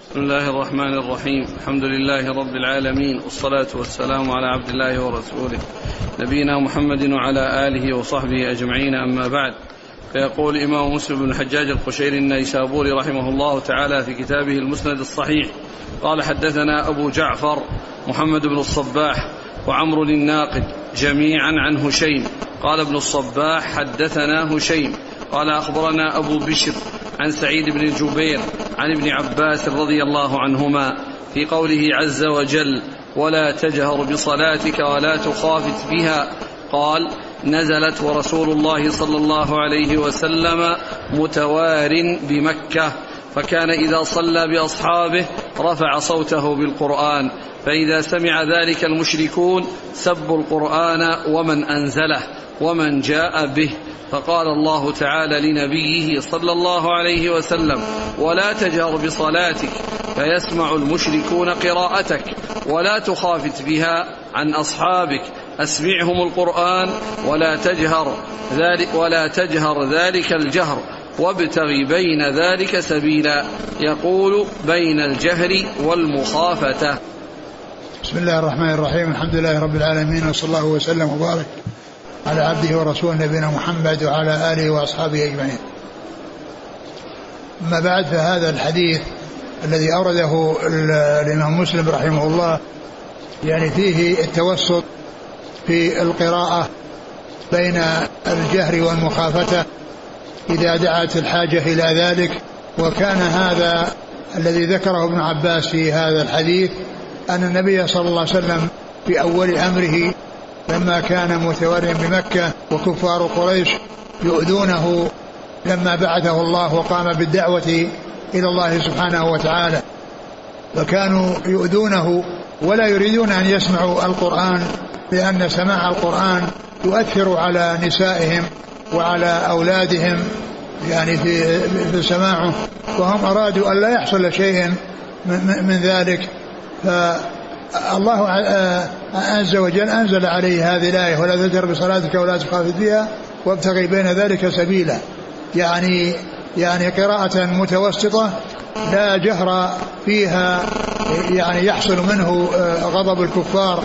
بسم الله الرحمن الرحيم. الحمد لله رب العالمين، والصلاة والسلام على عبد الله ورسوله نبينا محمد وعلى آله وصحبه أجمعين، أما بعد. فيقول الإمام مسلم بن الحجاج القشيري النيسابوري رحمه الله تعالى في كتابه المسند الصحيح قال: حدثنا أبو جعفر محمد بن الصباح وعمرو الناقد جميعا عن هشيم. قال ابن الصباح: حدثنا هشيم قال: أخبرنا أبو بشر عن سعيد بن جبير عن ابن عباس رضي الله عنهما في قوله عز وجل: ولا تجهر بصلاتك ولا تخافت بها. قال: نزلت ورسول الله صلى الله عليه وسلم متوار بمكة، فكان إذا صلى بأصحابه رفع صوته بالقرآن، فإذا سمع ذلك المشركون سبوا القرآن ومن أنزله ومن جاء به. فقال الله تعالى لنبيه صلى الله عليه وسلم: ولا تجهر بصلاتك فيسمع المشركون قراءتك، ولا تخافت بها عن أصحابك، أسمعهم القرآن ولا تجهر ذلك الجهر، وابتغ بين ذلك سبيلا. يقول: بين الجهر والمخافة. بسم الله الرحمن الرحيم. الحمد لله رب العالمين، وصلى الله وسلم وبارك على عبده ورسوله نبينا محمد وعلى آله وأصحابه أجمعين. أما بعد، فهذا الحديث الذي أورده الإمام مسلم رحمه الله يعني فيه التوسط في القراءة بين الجهر والمخافة إذا دعت الحاجة إلى ذلك. وكان هذا الذي ذكره ابن عباس في هذا الحديث أن النبي صلى الله عليه وسلم في أول أمره لما كان متوريا بمكة وكفار قريش يؤذونه لما بعثه الله وقام بالدعوة إلى الله سبحانه وتعالى، فكانوا يؤذونه ولا يريدون أن يسمعوا القرآن، لأن سماع القرآن يؤثر على نسائهم وعلى أولادهم يعني في سماعه، وهم أرادوا أن لا يحصل شيء من ذلك. فالله عز وجل أنزل عليه هذه الآية: ولا تجهر بصلاتك ولا تخافت بها وابتغي بين ذلك سبيلا، يعني قراءة متوسطة لا جهر فيها، يعني يحصل منه غضب الكفار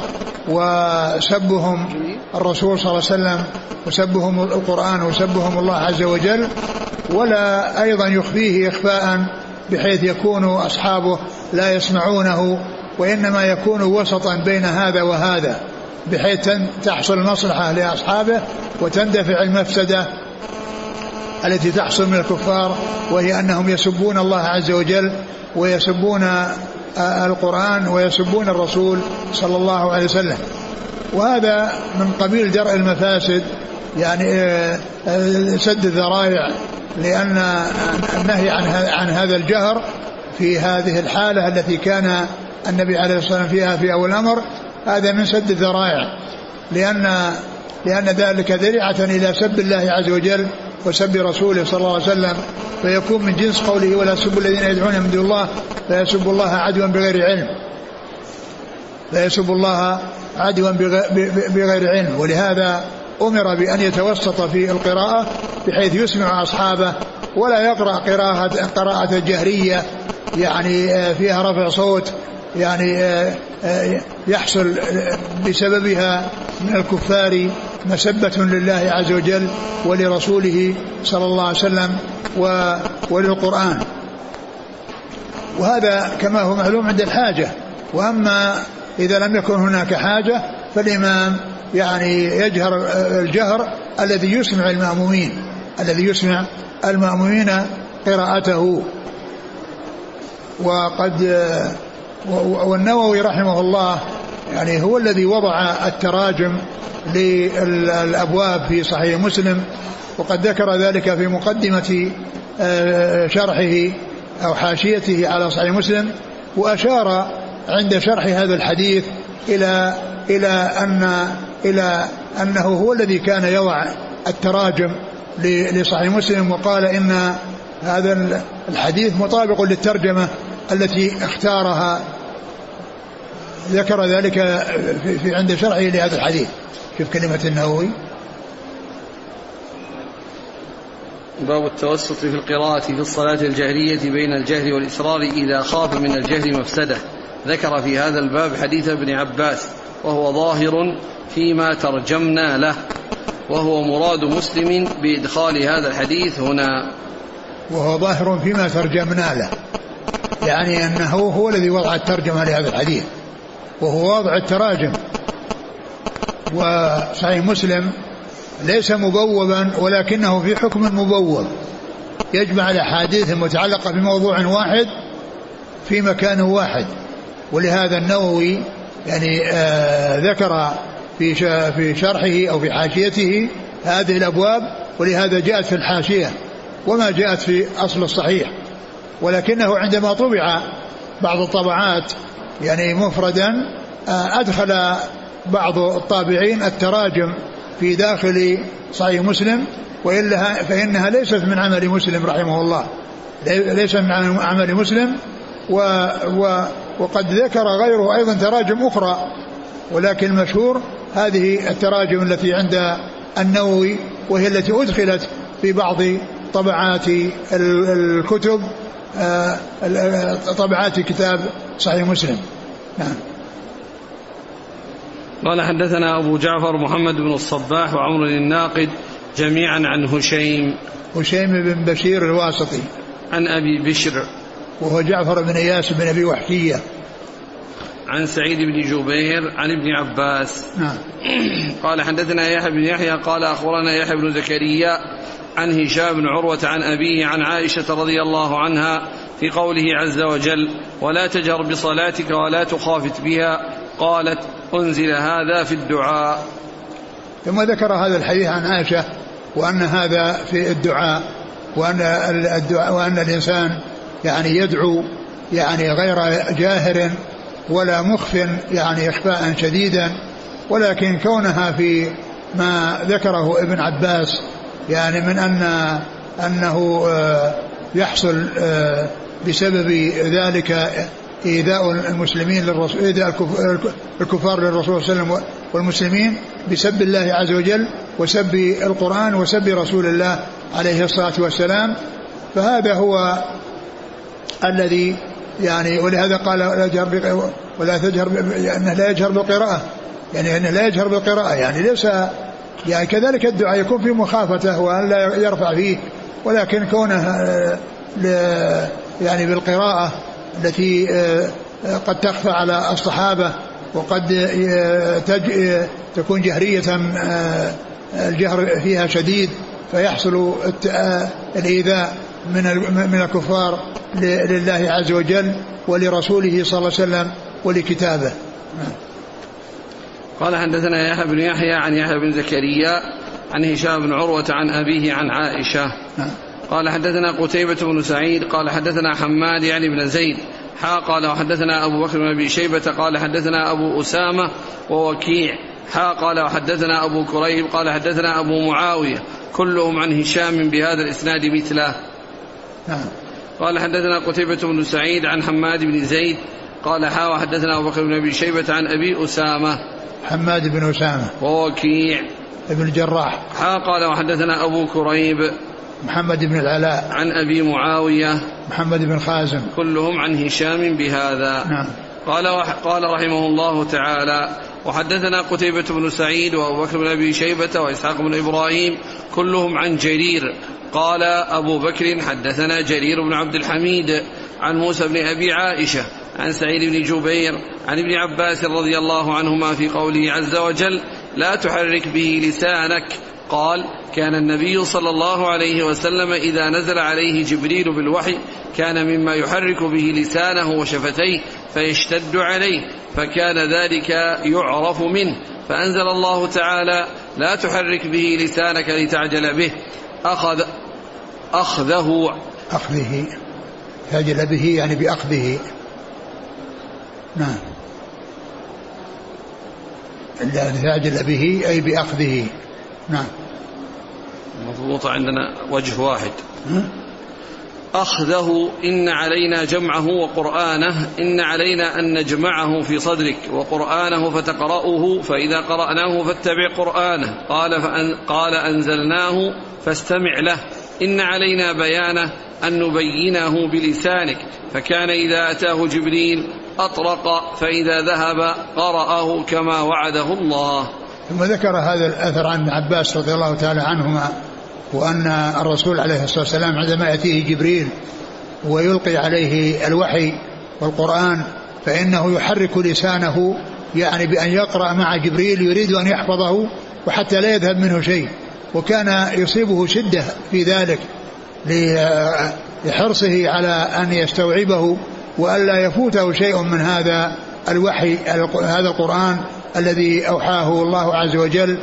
وسبهم الرسول صلى الله عليه وسلم وسبهم القرآن وسبهم الله عز وجل، ولا أيضا يخفيه إخفاء بحيث يكون أصحابه لا يسمعونه، وإنما يكون وسطا بين هذا وهذا بحيث تحصل المصلحة لأصحابه وتندفع المفسدة التي تحصل من الكفار، وهي أنهم يسبون الله عز وجل ويسبون القرآن ويسبون الرسول صلى الله عليه وسلم. وهذا من قبيل درء المفاسد، يعني سد الذرائع، لأن النهي عن هذا الجهر في هذه الحالة التي كان النبي عليه الصلاة والسلام فيها في أول الأمر هذا من سد الذرائع، لأن ذلك ذريعة إلى سب الله عز وجل وسب رسوله صلى الله عليه وسلم، فيكون من جنس قوله: ولا سبوا الذين يدعون من دون الله فيسبوا الله عدوا بغير علم، بغير علم. ولهذا أمر بأن يتوسط في القراءة بحيث يسمع أصحابه، ولا يقرأ قراءة جهرية يعني فيها رفع صوت، يعني يحصل بسببها من الكفار مسبة لله عز وجل ولرسوله صلى الله عليه وسلم وللقرآن. وهذا كما هو معلوم عند الحاجة. وأما إذا لم يكن هناك حاجة فالإمام يعني يجهر الجهر الذي يسمع المأمومين قراءته. والنووي رحمه الله يعني هو الذي وضع التراجم للأبواب في صحيح مسلم، وقد ذكر ذلك في مقدمة شرحه أو حاشيته على صحيح مسلم، وأشار عند شرح هذا الحديث إلى أنه هو الذي كان يضع التراجم لصحيح مسلم، وقال إن هذا الحديث مطابق للترجمة التي اختارها. ذكر ذلك في عند شرحه لهذا الحديث. شوف كلمة النووي: باب التوسط في القراءة في الصلاة الجهرية بين الجهر والإسرار إذا خاف من الجهر مفسدة. ذكر في هذا الباب حديث ابن عباس وهو ظاهر فيما ترجمنا له، وهو مراد مسلم بإدخال هذا الحديث هنا. وهو ظاهر فيما ترجمنا له، يعني أنه هو الذي وضع الترجمة لهذا الحديث، وهو وضع التراجم. وصحيح مسلم ليس مبوبا ولكنه في حكم مبوب، يجمع الأحاديث المتعلقة بموضوع واحد في مكان واحد. ولهذا النووي يعني ذكر في شرحه أو في حاشيته هذه الأبواب، ولهذا جاءت في الحاشية وما جاءت في أصل الصحيح. ولكنه عندما طبع بعض الطبعات يعني مفردا أدخل بعض الطابعين التراجم في داخل صحيح مسلم، وإلا فإنها ليست من عمل مسلم رحمه الله، ليس من عمل مسلم. وقد ذكر غيره أيضا تراجم أخرى، ولكن المشهور هذه التراجم التي عند النووي، وهي التي أدخلت في بعض طبعات الكتب، طبعات كتاب صحيح مسلم. نعم. قال حدثنا أبو جعفر محمد بن الصباح وعمر الناقد جميعا عن هشيم بن بشير الواسطي عن أبي بشر وهو جعفر بن إياس بن أبي وحشية عن سعيد بن جبير عن ابن عباس. نعم. قال حدثنا يحيى بن يحيى قال أخبرنا يحيى بن زكريا عن هشام بن عروة عن أبيه عن عائشة رضي الله عنها في قوله عز وجل ولا تجهر بصلاتك ولا تخافت بها، قالت أنزل هذا في الدعاء. ثم ذكر هذا الحديث عن عائشة وأن هذا في الدعاء، وأن الإنسان يعني يدعو يعني غير جاهر ولا مخف يعني إخفاء شديدا، ولكن كونها في ما ذكره ابن عباس يعني من أنه يحصل بسبب ذلك إيذاء المسلمين للرسول، إيذاء الكفار للرسول صلى الله عليه وسلم والمسلمين بسب الله عز وجل وسب القرآن وسب رسول الله عليه الصلاة والسلام، فهذا هو الذي يعني ولهذا قال ولا تجهر أنه لا يجهر بالقراءة، يعني أنه لا يجهر بالقراءة يعني ليس يعني كذلك الدعاء يكون في مخافته وأن لا يرفع فيه، ولكن كونه يعني بالقراءة التي قد تخفى على الصحابة وقد تكون جهرية الجهر فيها شديد فيحصل الإيذاء من الكفار لله عز وجل ولرسوله صلى الله عليه وسلم ولكتابه. قال حدثنا يحيى بن يحيى عن يحيى بن زكريا عن هشام بن عروة عن أبيه عن عائشة. قال حدثنا قتيبة بن سعيد قال حدثنا حماد يعني بن زيد قال وحدثنا أبو بكر بن أبي شيبة قال حدثنا أبو أسامة ووكيع قال وحدثنا أبو كريب قال حدثنا أبو معاوية كلهم عن هشام بهذا الإسناد مثله. قال حدثنا قتيبة بن سعيد عن حماد بن زيد قال وحدثنا أبو بكر بن أبي شيبة عن أبي أسامة حماد بن أسامة ووكيع ابن الجراح قال وحدثنا أبو كريب محمد بن العلاء عن أبي معاوية محمد بن خازم كلهم عن هشام بهذا. نعم. قال رحمه الله تعالى وحدثنا قتيبة بن سعيد وأبو بكر بن أبي شيبة وإسحاق بن إبراهيم كلهم عن جرير. قال أبو بكر حدثنا جرير بن عبد الحميد عن موسى بن أبي عائشة عن سعيد بن جبير عن ابن عباس رضي الله عنهما في قوله عز وجل لا تحرك به لسانك. قال كان النبي صلى الله عليه وسلم إذا نزل عليه جبريل بالوحي كان مما يحرك به لسانه وشفتيه فيشتد عليه، فكان ذلك يعرف منه، فأنزل الله تعالى لا تحرك به لسانك لتعجل به أخذه تعجل به يعني بأخذه. نعم. تعجل به أي بأخذه. نعم. مضبوط عندنا وجه واحد. أخذه إن علينا جمعه وقرآنه، إن علينا أن نجمعه في صدرك وقرآنه فتقرأه فإذا قرأناه فاتبع قرآنه. قال أنزلناه فاستمع له إن علينا بيانه أن نبينه بلسانك، فكان إذا أتاه جبريل أطرق، فإذا ذهب قرأه كما وعده الله. ثم ذكر هذا الأثر عن عباس رضي الله تعالى عنهما، وأن الرسول عليه الصلاة والسلام عندما يأتيه جبريل ويلقي عليه الوحي والقرآن فإنه يحرك لسانه، يعني بأن يقرأ مع جبريل يريد أن يحفظه وحتى لا يذهب منه شيء، وكان يصيبه شدة في ذلك لحرصه على أن يستوعبه وألا يفوته شيء من هذا الوحي، هذا القرآن الذي أوحاه الله عز وجل،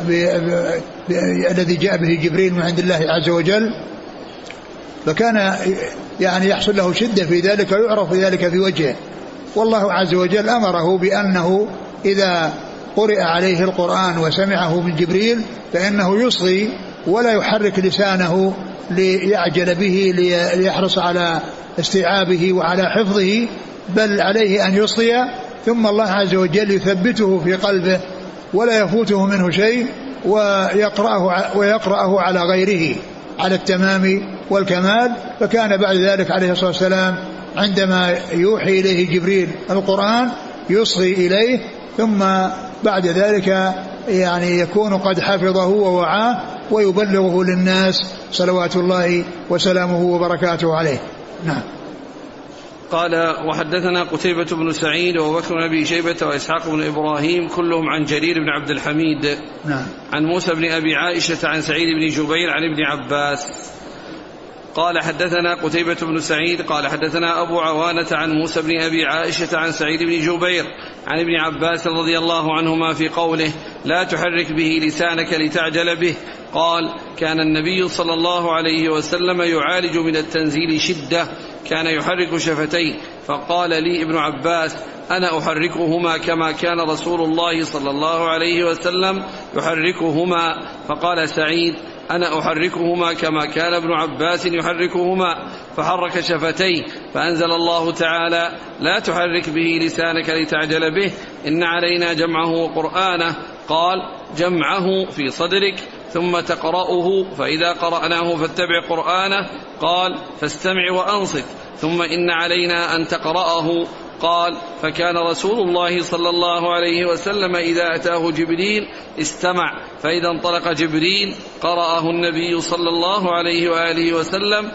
الذي جاء به جبريل من عند الله عز وجل. فكان يعني يحصل له شدة في ذلك ويعرف ذلك في وجهه. والله عز وجل أمره بأنه إذا قرئ عليه القرآن وسمعه من جبريل فإنه يصغي ولا يحرك لسانه ليعجل به ليحرص على استيعابه وعلى حفظه، بل عليه أن يصغي، ثم الله عز وجل يثبته في قلبه ولا يفوته منه شيء، ويقرأه على غيره على التمام والكمال. فكان بعد ذلك عليه الصلاة والسلام عندما يوحي إليه جبريل القرآن يصغي إليه، ثم بعد ذلك يعني يكون قد حفظه ووعاه ويبلغه للناس صلوات الله وسلامه وبركاته عليه. نعم. قال: وحدثنا قتيبة بن سعيد وبكر بن أبي شيبة وإسحاق بن إبراهيم كلهم عن جرير بن عبد الحميد. نعم. عن موسى بن أبي عائشة عن سعيد بن جبير عن ابن عباس قال: حدثنا قتيبة بن سعيد قال حدثنا أبو عوانة عن موسى بن أبي عائشة عن سعيد بن جبير عن ابن عباس رضي الله عنهما في قوله: لا تحرك به لسانك لتعجل به. قال: كان النبي صلى الله عليه وسلم يعالج من التنزيل شدة، كان يحرك شفتيه. فقال لي ابن عباس: أنا أحركهما كما كان رسول الله صلى الله عليه وسلم يحركهما. فقال سعيد: أنا أحركهما كما كان ابن عباس يحركهما. فحرك شفتيه، فأنزل الله تعالى: لا تحرك به لسانك لتعجل به، إن علينا جمعه وقرآنه. قال: جمعه في صدرك ثم تقرأه، فإذا قرأناه فاتبع قرآنه. قال: فاستمع وأنصت، ثم إن علينا أن تقرأه. قال: فكان رسول الله صلى الله عليه وسلم إذا أتاه جبريل استمع، فإذا انطلق جبريل قرأه النبي صلى الله عليه وآله وسلم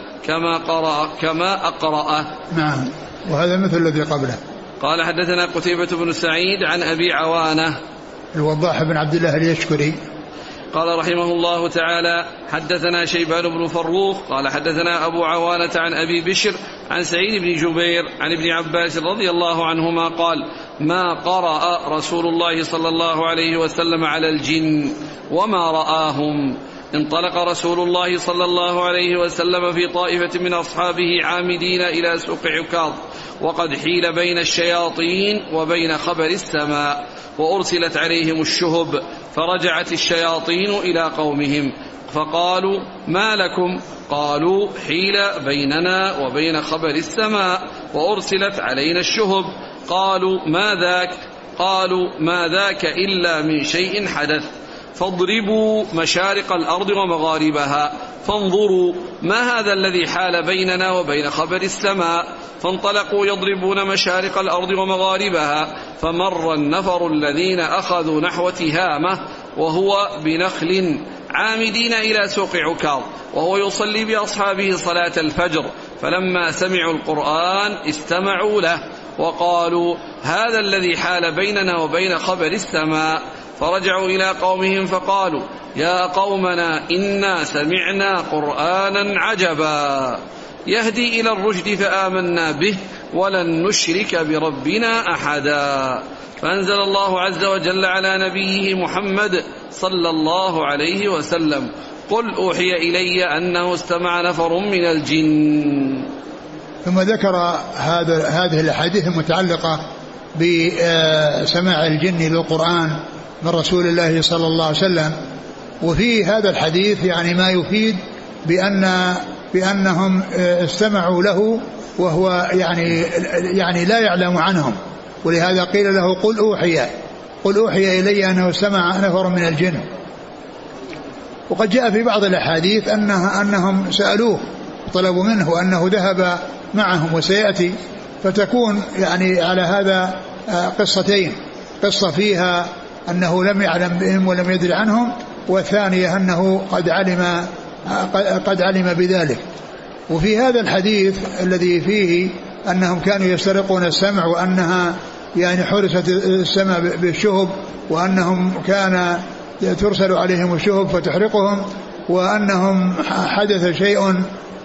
كما أقرأه. نعم. وهذا مثل الذي قبله. قال: حدثنا قتيبة بن سعيد عن أبي عوانة الوضاح بن عبد الله اليشكري قال رحمه الله تعالى: حدثنا شيبان بن فروخ قال حدثنا أبو عوانة عن أبي بشر عن سعيد بن جبير عن ابن عباس رضي الله عنهما قال: ما قرأ رسول الله صلى الله عليه وسلم على الجن وما رآهم. انطلق رسول الله صلى الله عليه وسلم في طائفة من أصحابه عامدين إلى سوق عكاظ، وقد حيل بين الشياطين وبين خبر السماء، وأرسلت عليهم الشهب، فرجعت الشياطين إلى قومهم فقالوا: ما لكم؟ قالوا: حيل بيننا وبين خبر السماء وأرسلت علينا الشهب. قالوا: ما ذاك؟ قالوا: ما ذاك إلا من شيء حدث، فاضربوا مشارق الأرض ومغاربها فانظروا ما هذا الذي حال بيننا وبين خبر السماء. فانطلقوا يضربون مشارق الأرض ومغاربها، فمر النفر الذين أخذوا نحو تهامة وهو بنخل عامدين إلى سوق عكاظ، وهو يصلي بأصحابه صلاة الفجر، فلما سمعوا القرآن استمعوا له وقالوا: هذا الذي حال بيننا وبين خبر السماء. فرجعوا إلى قومهم فقالوا: يا قومنا إنا سمعنا قرآنا عجبا يهدي إلى الرشد فآمنا به ولن نشرك بربنا أحدا. فأنزل الله عز وجل على نبيه محمد صلى الله عليه وسلم: قل أوحي إلي أنه استمع نفر من الجن. ثم ذكر هذه الأحاديث المتعلقة بسماع الجن للقرآن من رسول الله صلى الله عليه وسلم. وفي هذا الحديث يعني ما يفيد بأنهم استمعوا له وهو يعني لا يعلم عنهم، ولهذا قيل له: قل أوحي إلي أنه استمع نفر من الجن. وقد جاء في بعض الأحاديث أنهم سألوه طلبوا منه أنه ذهب معهم وسيأتي، فتكون يعني على هذا قصتين: قصة فيها أنه لم يعلم بهم ولم يدري عنهم، والثانية أنه قد علم بذلك. وفي هذا الحديث الذي فيه أنهم كانوا يسترقون السمع وأنها يعني حرست السمع بالشهب، وأنهم كان ترسل عليهم الشهب فتحرقهم، وأنهم حدث شيء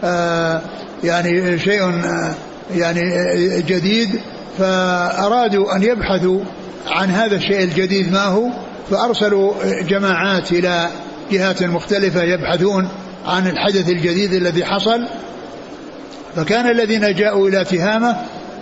يعني جديد، فأرادوا أن يبحثوا عن هذا الشيء الجديد ما هو، فأرسلوا جماعات إلى جهات مختلفة يبحثون عن الحدث الجديد الذي حصل. فكان الذين جاءوا إلى تهامة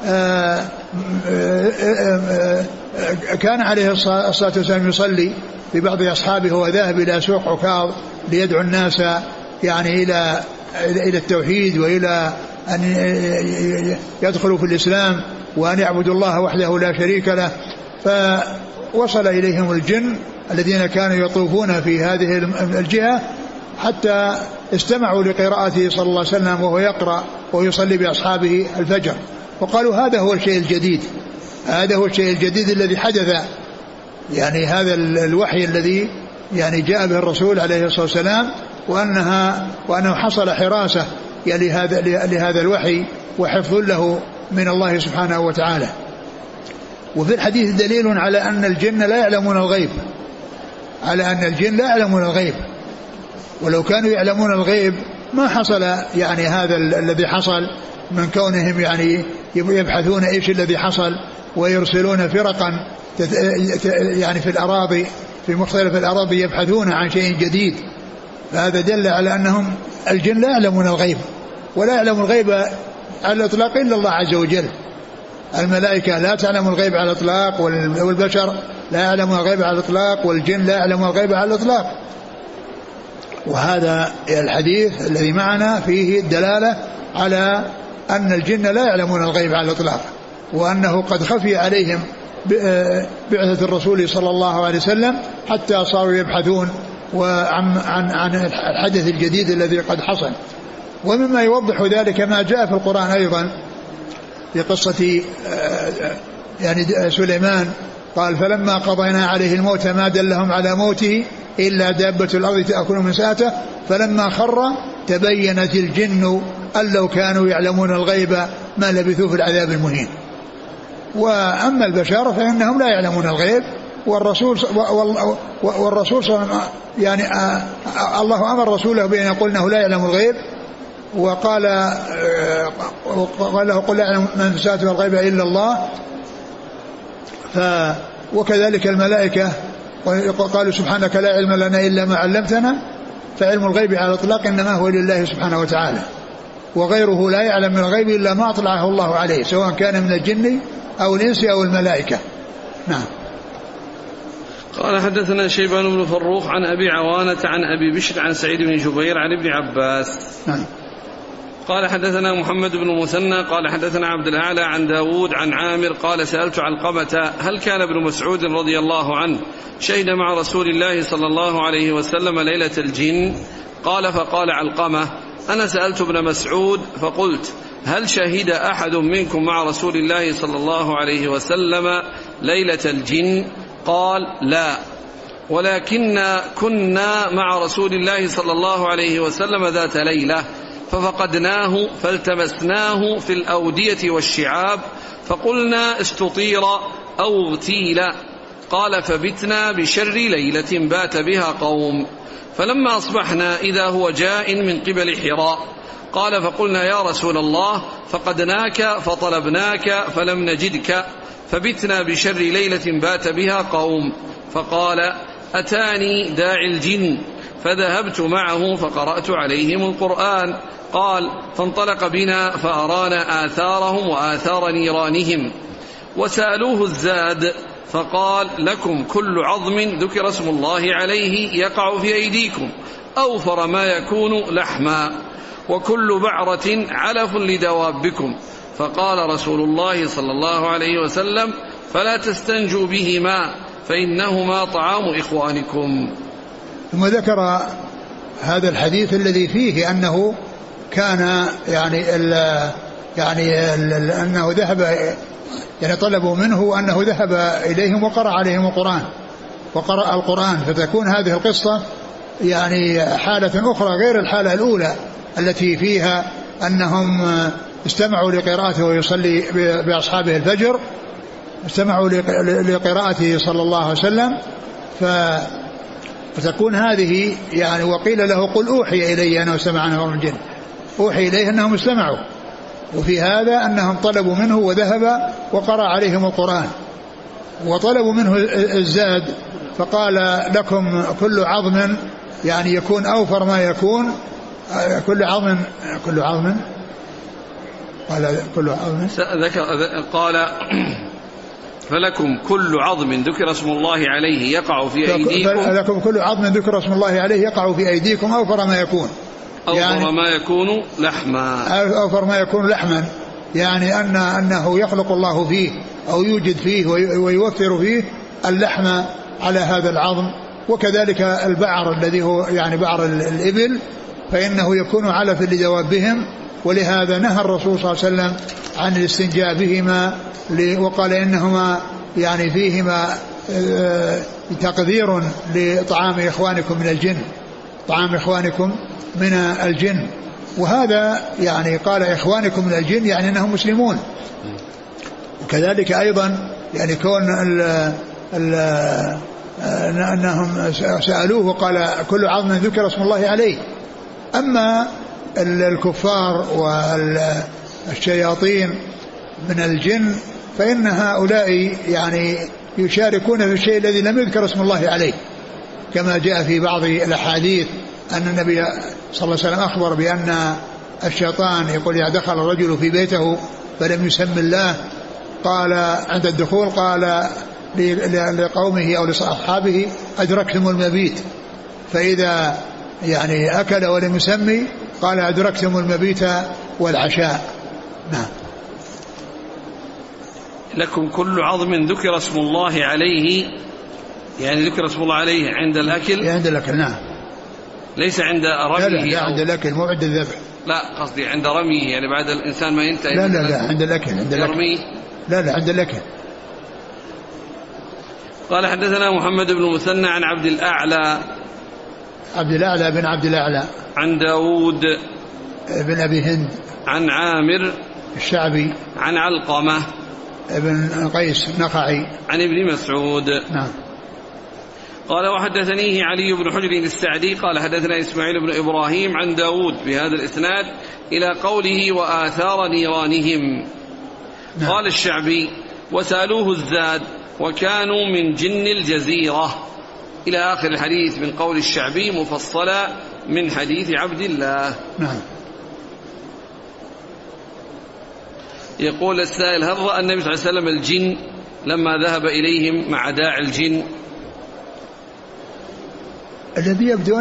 كان عليه الصلاة والسلام يصلي ببعض أصحابه وذهب إلى سوق عكاظ ليدعو الناس يعني إلى التوحيد وإلى أن يدخلوا في الإسلام وأن يعبدوا الله وحده لا شريك له. فوصل إليهم الجن الذين كانوا يطوفون في هذه الجهة حتى استمعوا لقراءته صلى الله عليه وسلم وهو يقرأ ويصلي بأصحابه الفجر، وقالوا هذا هو الشيء الجديد، هذا هو الشيء الجديد الذي حدث، يعني هذا الوحي الذي يعني جاء به الرسول عليه الصلاة والسلام، وأنه حصل حراسة يعني لهذا الوحي وحفظ له من الله سبحانه وتعالى. وفي الحديث دليل على أن الجن لا يعلمون الغيب، على أن الجن لا يعلمون الغيب، ولو كانوا يعلمون الغيب ما حصل يعني هذا الذي حصل من كونهم يعني يبحثون إيش الذي حصل ويرسلون فرقا يعني في الأراضي في مختلف الأراضي يبحثون عن شيء جديد. فهذا دل على أنهم الجن لا يعلمون الغيب، ولا يعلم الغيب على الإطلاق إلا الله عز وجل. الملائكة لا تعلم الغيب على الإطلاق، والبشر لا يعلم الغيب على الإطلاق، والجن لا يعلم الغيب على الإطلاق. وهذا الحديث الذي معنا فيه الدلالة على أن الجن لا يعلمون الغيب على الإطلاق، وأنه قد خفي عليهم بعثة الرسول صلى الله عليه وسلم حتى صاروا يبحثون عن الحدث الجديد الذي قد حصل. ومما يوضح ذلك ما جاء في القرآن أيضا في قصة يعني سليمان، قال فلما قضينا عليه الموت ما دلهم على موته إلا دابة الأرض تأكل من ساته فلما خر تبينت الجن أن لو كانوا يعلمون الغيب ما لبثوا في العذاب المهين. وأما البشر فإنهم لا يعلمون الغيب، والرسول يعني الله أمر رسوله بأن يقول أنه لا يعلم الغيب، وقال له قل لا يعلم من في السماوات والغيب إلا الله. وكذلك الملائكة قالوا سبحانك لا علم لنا إلا ما علمتنا، فعلم الغيب على الإطلاق إنما هو لله سبحانه وتعالى، وغيره لا يعلم من الغيب إلا ما أطلعه الله عليه سواء كان من الجن أو الإنس أو الملائكة. نعم. قال حدثنا شيبان بن فروخ عن أبي عوانة عن أبي بشر عن سعيد بن جبير عن ابن عباس. نعم. قال حدثنا محمد بن مثنى قال حدثنا عبد الأعلى عن داود عن عامر قال سألت علقمة هل كان ابن مسعود رضي الله عنه شهد مع رسول الله صلى الله عليه وسلم ليلة الجن؟ قال فقال علقمة أنا سألت ابن مسعود فقلت هل شهد أحد منكم مع رسول الله صلى الله عليه وسلم ليلة الجن؟ قال لا، ولكن كنا مع رسول الله صلى الله عليه وسلم ذات ليلة ففقدناه فالتمسناه في الأودية والشعاب فقلنا استطير أو اغتيل. قال فبتنا بشر ليلة بات بها قوم، فلما أصبحنا إذا هو جاء من قبل حراء. قال فقلنا يا رسول الله فقدناك فطلبناك فلم نجدك، فبتنا بشر ليلة بات بها قوم. فقال أتاني داعي الجن فذهبت معه فقرأت عليهم القرآن. قال فانطلق بنا فأرانا آثارهم وآثار نيرانهم، وسألوه الزاد فقال لكم كل عظم ذكر اسم الله عليه يقع في أيديكم أوفر ما يكون لحما، وكل بعرة علف لدوابكم. فقال رسول الله صلى الله عليه وسلم فلا تستنجوا بهما فإنهما طعام إخوانكم. ثم ذكر هذا الحديث الذي فيه أنه كان أنه ذهب، يعني طلبوا منه أنه ذهب إليهم وقرأ عليهم القرآن، فتكون هذه القصة يعني حالة أخرى غير الحالة الأولى التي فيها أنهم استمعوا لقراءته ويصلي بأصحابه الفجر، استمعوا لقراءته صلى الله عليه وسلم، فتكون هذه يعني وقيل له قل أوحي إلي أنه سمع نفر من الجن، أوحي إليه أنهم استمعوا، وفي هذا أنهم طلبوا منه وذهب وقرأ عليهم القرآن، وطلبوا منه الزاد فقال لكم كل عظم يعني يكون أوفر ما يكون، كل عظم قال فلكم كل عظم ذكر اسم الله عليه يقع في أيديكم، فلكم كل عظم ذكر اسم الله عليه يقع في أيديكم أوفر ما يكون، أوفر ما يكون لحما، أوفر ما يكون لحما، يعني أنه يخلق الله فيه أو يوجد فيه ويوفر فيه اللحم على هذا العظم. وكذلك البعر الذي هو يعني بعر الإبل فإنه يكون علفا لدوابهم، ولهذا نهى الرسول صلى الله عليه وسلم عن الاستنجاء بهما، وقال إنهما يعني فيهما تقدير لطعام إخوانكم من الجن، طعام إخوانكم من الجن. وهذا يعني قال إخوانكم من الجن يعني أنهم مسلمون. وكذلك أيضا يعني كون أنهم سألوه وقال كل عظم ذكر اسم الله عليه. أما الكفار والشياطين من الجن فإن هؤلاء يعني يشاركون في الشيء الذي لم يذكر اسم الله عليه، كما جاء في بعض الأحاديث أن النبي صلى الله عليه وسلم أخبر بأن الشيطان يقول إذا دخل الرجل في بيته فلم يسم الله، قال عند الدخول قال لقومه أو لأصحابه أدركتم المبيت، فإذا يعني أكل ولم يسمي قال أدركتم المبيت والعشاء. نعم. لكم كل عظم ذكر اسم الله عليه، يعني ذكر اسم الله عليه عند الأكل، عند الأكل. نعم. ليس عند رميه. لا عند الأكل مو عند الذبح. لا قصدي عند رميه، يعني بعد الإنسان ما ينتهي. لا عند الأكل. عند يرميه. لا عند الأكل. قال حدثنا محمد بن مثنى عن عبد الأعلى بن عبد الأعلى عن داود بن أبي هند عن عامر الشعبي عن علقمة ابن قيس النخعي عن ابن مسعود. نعم. قال وحدثنيه علي بن حجر السعدي قال حدثنا إسماعيل بن إبراهيم عن داود بهذا الإسناد إلى قوله وآثار نيرانهم. نعم. قال الشعبي وسألوه الزاد وكانوا من جن الجزيرة إلى آخر الحديث من قول الشعبي مفصلا من حديث عبد الله. نعم. يقول السائل هل رأى النبي صلى الله عليه وسلم الجن لما ذهب إليهم مع داعي الجن؟ الذي يبدو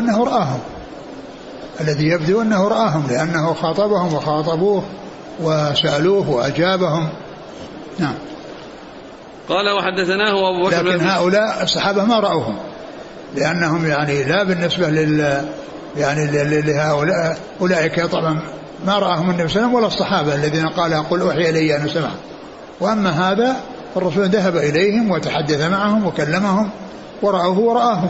أنه رآهم لأنه خاطبهم وخاطبوه وسألوه وأجابهم. نعم. قال وحدثناه أبو بكر، لكن هؤلاء الصحابة ما رأوهم لأنهم يعني لا بالنسبة لهؤلاء أولئك طبعا ما رآهم النبي صلى الله عليه وسلم ولا الصحابة الذين قال قل أوحي إلي أنه سمع. وأما هذا فالرسول ذهب إليهم وتحدث معهم وكلمهم ورأوه ورآهم.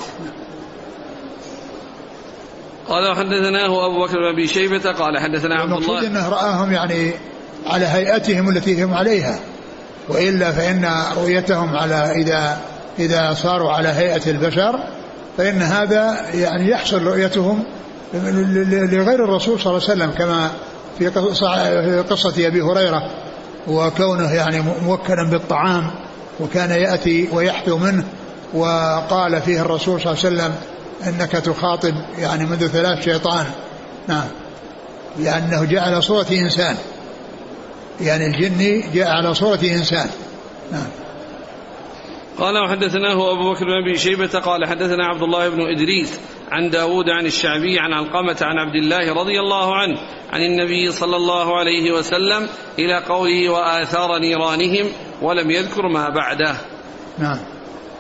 قال وحدثناه أبو بكر بن أبي شيبة قال حدثنا عبد الله. المقصود أنه رآهم يعني على هيئتهم التي هم عليها، وإلا فإن رؤيتهم على إذا صاروا على هيئة البشر فإن هذا يعني يحصل رؤيتهم لغير الرسول صلى الله عليه وسلم، كما في قصة أبي هريرة وكونه يعني موكلا بالطعام وكان يأتي ويحثو منه، وقال فيه الرسول صلى الله عليه وسلم إنك تخاطب يعني منذ 3 شيطان. نعم. لأنه جاء على صورة إنسان، يعني الجن جاء على صورة إنسان. نعم. قال وحدثناه أبو بكر بن أبي شيبة قال حدثنا عبد الله بن إدريس عن داود عن الشعبي عن علقمة عن عبد الله رضي الله عنه عن النبي صلى الله عليه وسلم إلى قوله وآثار نيرانهم ولم يذكر ما بعده. نعم.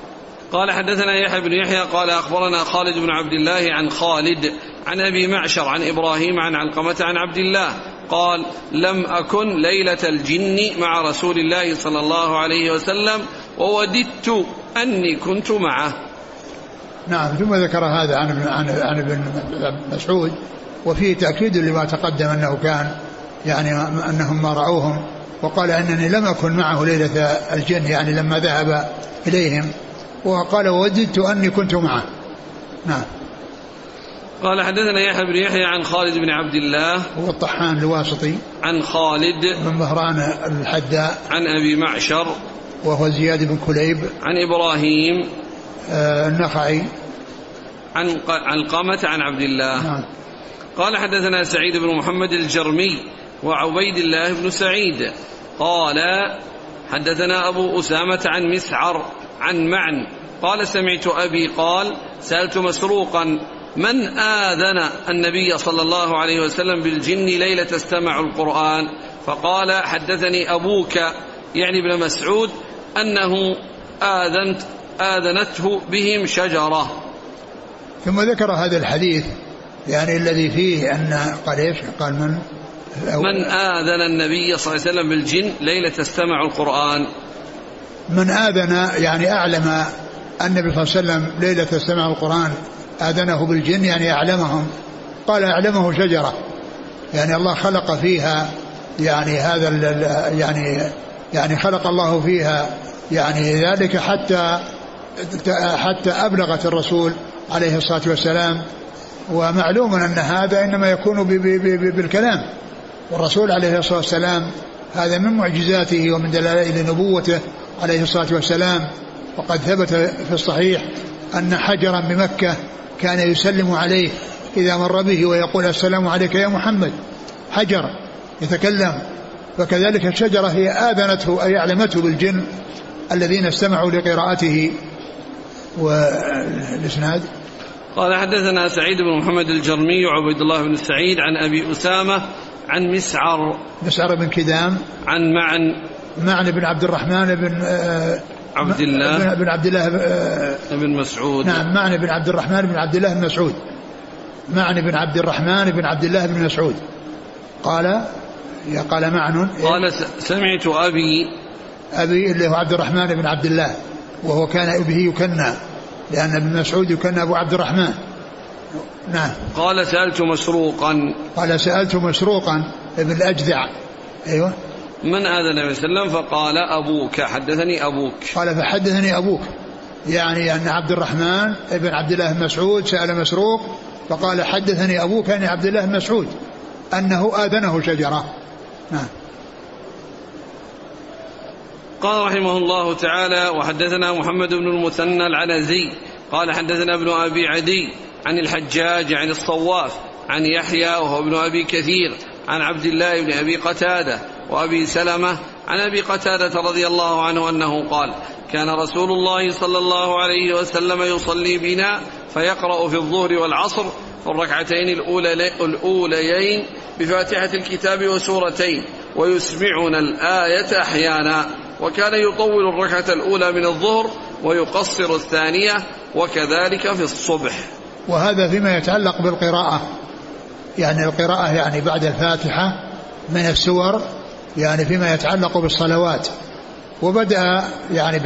قال حدثنا يحيى بن يحيى قال أخبرنا خالد بن عبد الله عن خالد عن أبي معشر عن إبراهيم عن علقمة عن عبد الله قال لم أكن ليلة الجن مع رسول الله صلى الله عليه وسلم ووددت أني كنت معه. نعم. ثم ذكر هذا عن ابن مسعود وفيه تأكيد لما تقدم أنه كان يعني أنهم ما رأوهم، وقال أنني لم أكن معه ليلة الجن يعني لما ذهب إليهم، وقال ووددت أني كنت معه. نعم. قال حدثنا يحيى بن يحيى عن خالد بن عبد الله هو الطحان الواسطي عن خالد بن مهران الحداء عن أبي معشر وهو زياد بن كليب عن إبراهيم النخعي عن علقمة عن عبد الله. نعم. قال حدثنا سعيد بن محمد الجرمي وعبيد الله بن سعيد قال حدثنا أبو أسامة عن مسعر عن معن قال سمعت أبي قال سألت مسروقا من آذن النبي صلى الله عليه وسلم بالجن ليلة استمعوا القرآن، فقال حدثني أبوك يعني ابن مسعود أنه آذنته بهم شجرة. ثم ذكر هذا الحديث يعني الذي فيه أن قال إيش؟ قال من آذن النبي صلى الله عليه وسلم بالجن ليلة استمعوا القرآن. من آذن يعني أعلم النبي صلى الله عليه وسلم ليلة استمعوا القرآن، آذنه بالجن يعني أعلمهم. قال أعلمه شجرة يعني الله خلق فيها يعني هذا يعني خلق الله فيها يعني ذلك حتى أبلغت الرسول عليه الصلاة والسلام. ومعلوم أن هذا إنما يكون بالكلام، والرسول عليه الصلاة والسلام هذا من معجزاته ومن دلائل نبوته عليه الصلاة والسلام. وقد ثبت في الصحيح أن حجرا بمكة كان يسلم عليه إذا مر به ويقول السلام عليك يا محمد، حجر يتكلم. فكذلك الشجرة هي آذنته أي أعلمته بالجن الذين استمعوا لقراءته. والإسناد قال حدثنا سعيد بن محمد الجرمي وعبيد الله بن سعيد عن أبي أسامة عن مسعر بن كدام عن معن بن عبد الرحمن بن عبد الله بن مسعود. نعم. معن بن عبد الرحمن بن عبد الله بن مسعود. معن بن عبد الرحمن بن عبد الله بن مسعود قال معن قال سمعت أبي اللي هو عبد الرحمن بن عبد الله، وهو كان به يكنى لأن ابن مسعود يكنى أبو عبد الرحمن. نعم. قال سألت مسروقا ابن الأجدع. أيوة. من آذن النبي صلى الله عليه وسلم فقال أبوك حدثني أبوك. قال فحدثني أبوك يعني أن عبد الرحمن ابن عبد الله بن مسعود سأل مسروق فقال حدثني أبوك يعني عبد الله بن مسعود أنه آذنه شجرة. نعم. قال رحمه الله تعالى وحدثنا محمد بن المثنى العنزي قال حدثنا ابن أبي عدي عن الحجاج عن الصواف عن يحيى وهو ابن أبي كثير عن عبد الله بن أبي قتادة وأبي سلمة عن أبي قتادة رضي الله عنه أنه قال كان رسول الله صلى الله عليه وسلم يصلي بنا فيقرأ في الظهر والعصر في الركعتين الأوليين بفاتحة الكتاب وسورتين ويسمعنا الآية أحيانا، وكان يطول الركعة الأولى من الظهر ويقصر الثانية وكذلك في الصبح. وهذا فيما يتعلق بالقراءة، يعني القراءة يعني بعد الفاتحة من السور يعني فيما يتعلق بالصلوات. وبدأ يعني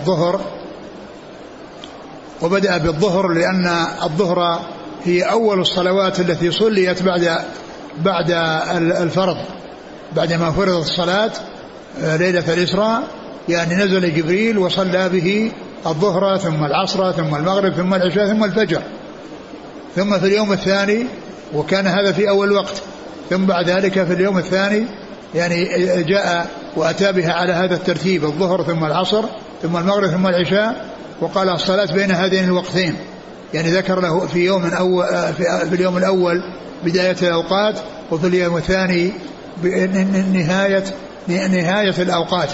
بالظهر لأن الظهر هي أول الصلوات التي صليت بعد الفرض، بعدما فرضت الصلاة ليلة الإسراء يعني نزل جبريل وصلى به الظهر ثم العصر ثم المغرب ثم العشاء ثم الفجر، ثم في اليوم الثاني وكان هذا في أول وقت، ثم بعد ذلك في اليوم الثاني يعني جاء وأتى بها على هذا الترتيب الظهر ثم العصر ثم المغرب ثم العشاء، وقال الصلاة بين هذين الوقتين، يعني ذكر له في اليوم الأول بداية الأوقات وفي اليوم الثاني نهاية الأوقات.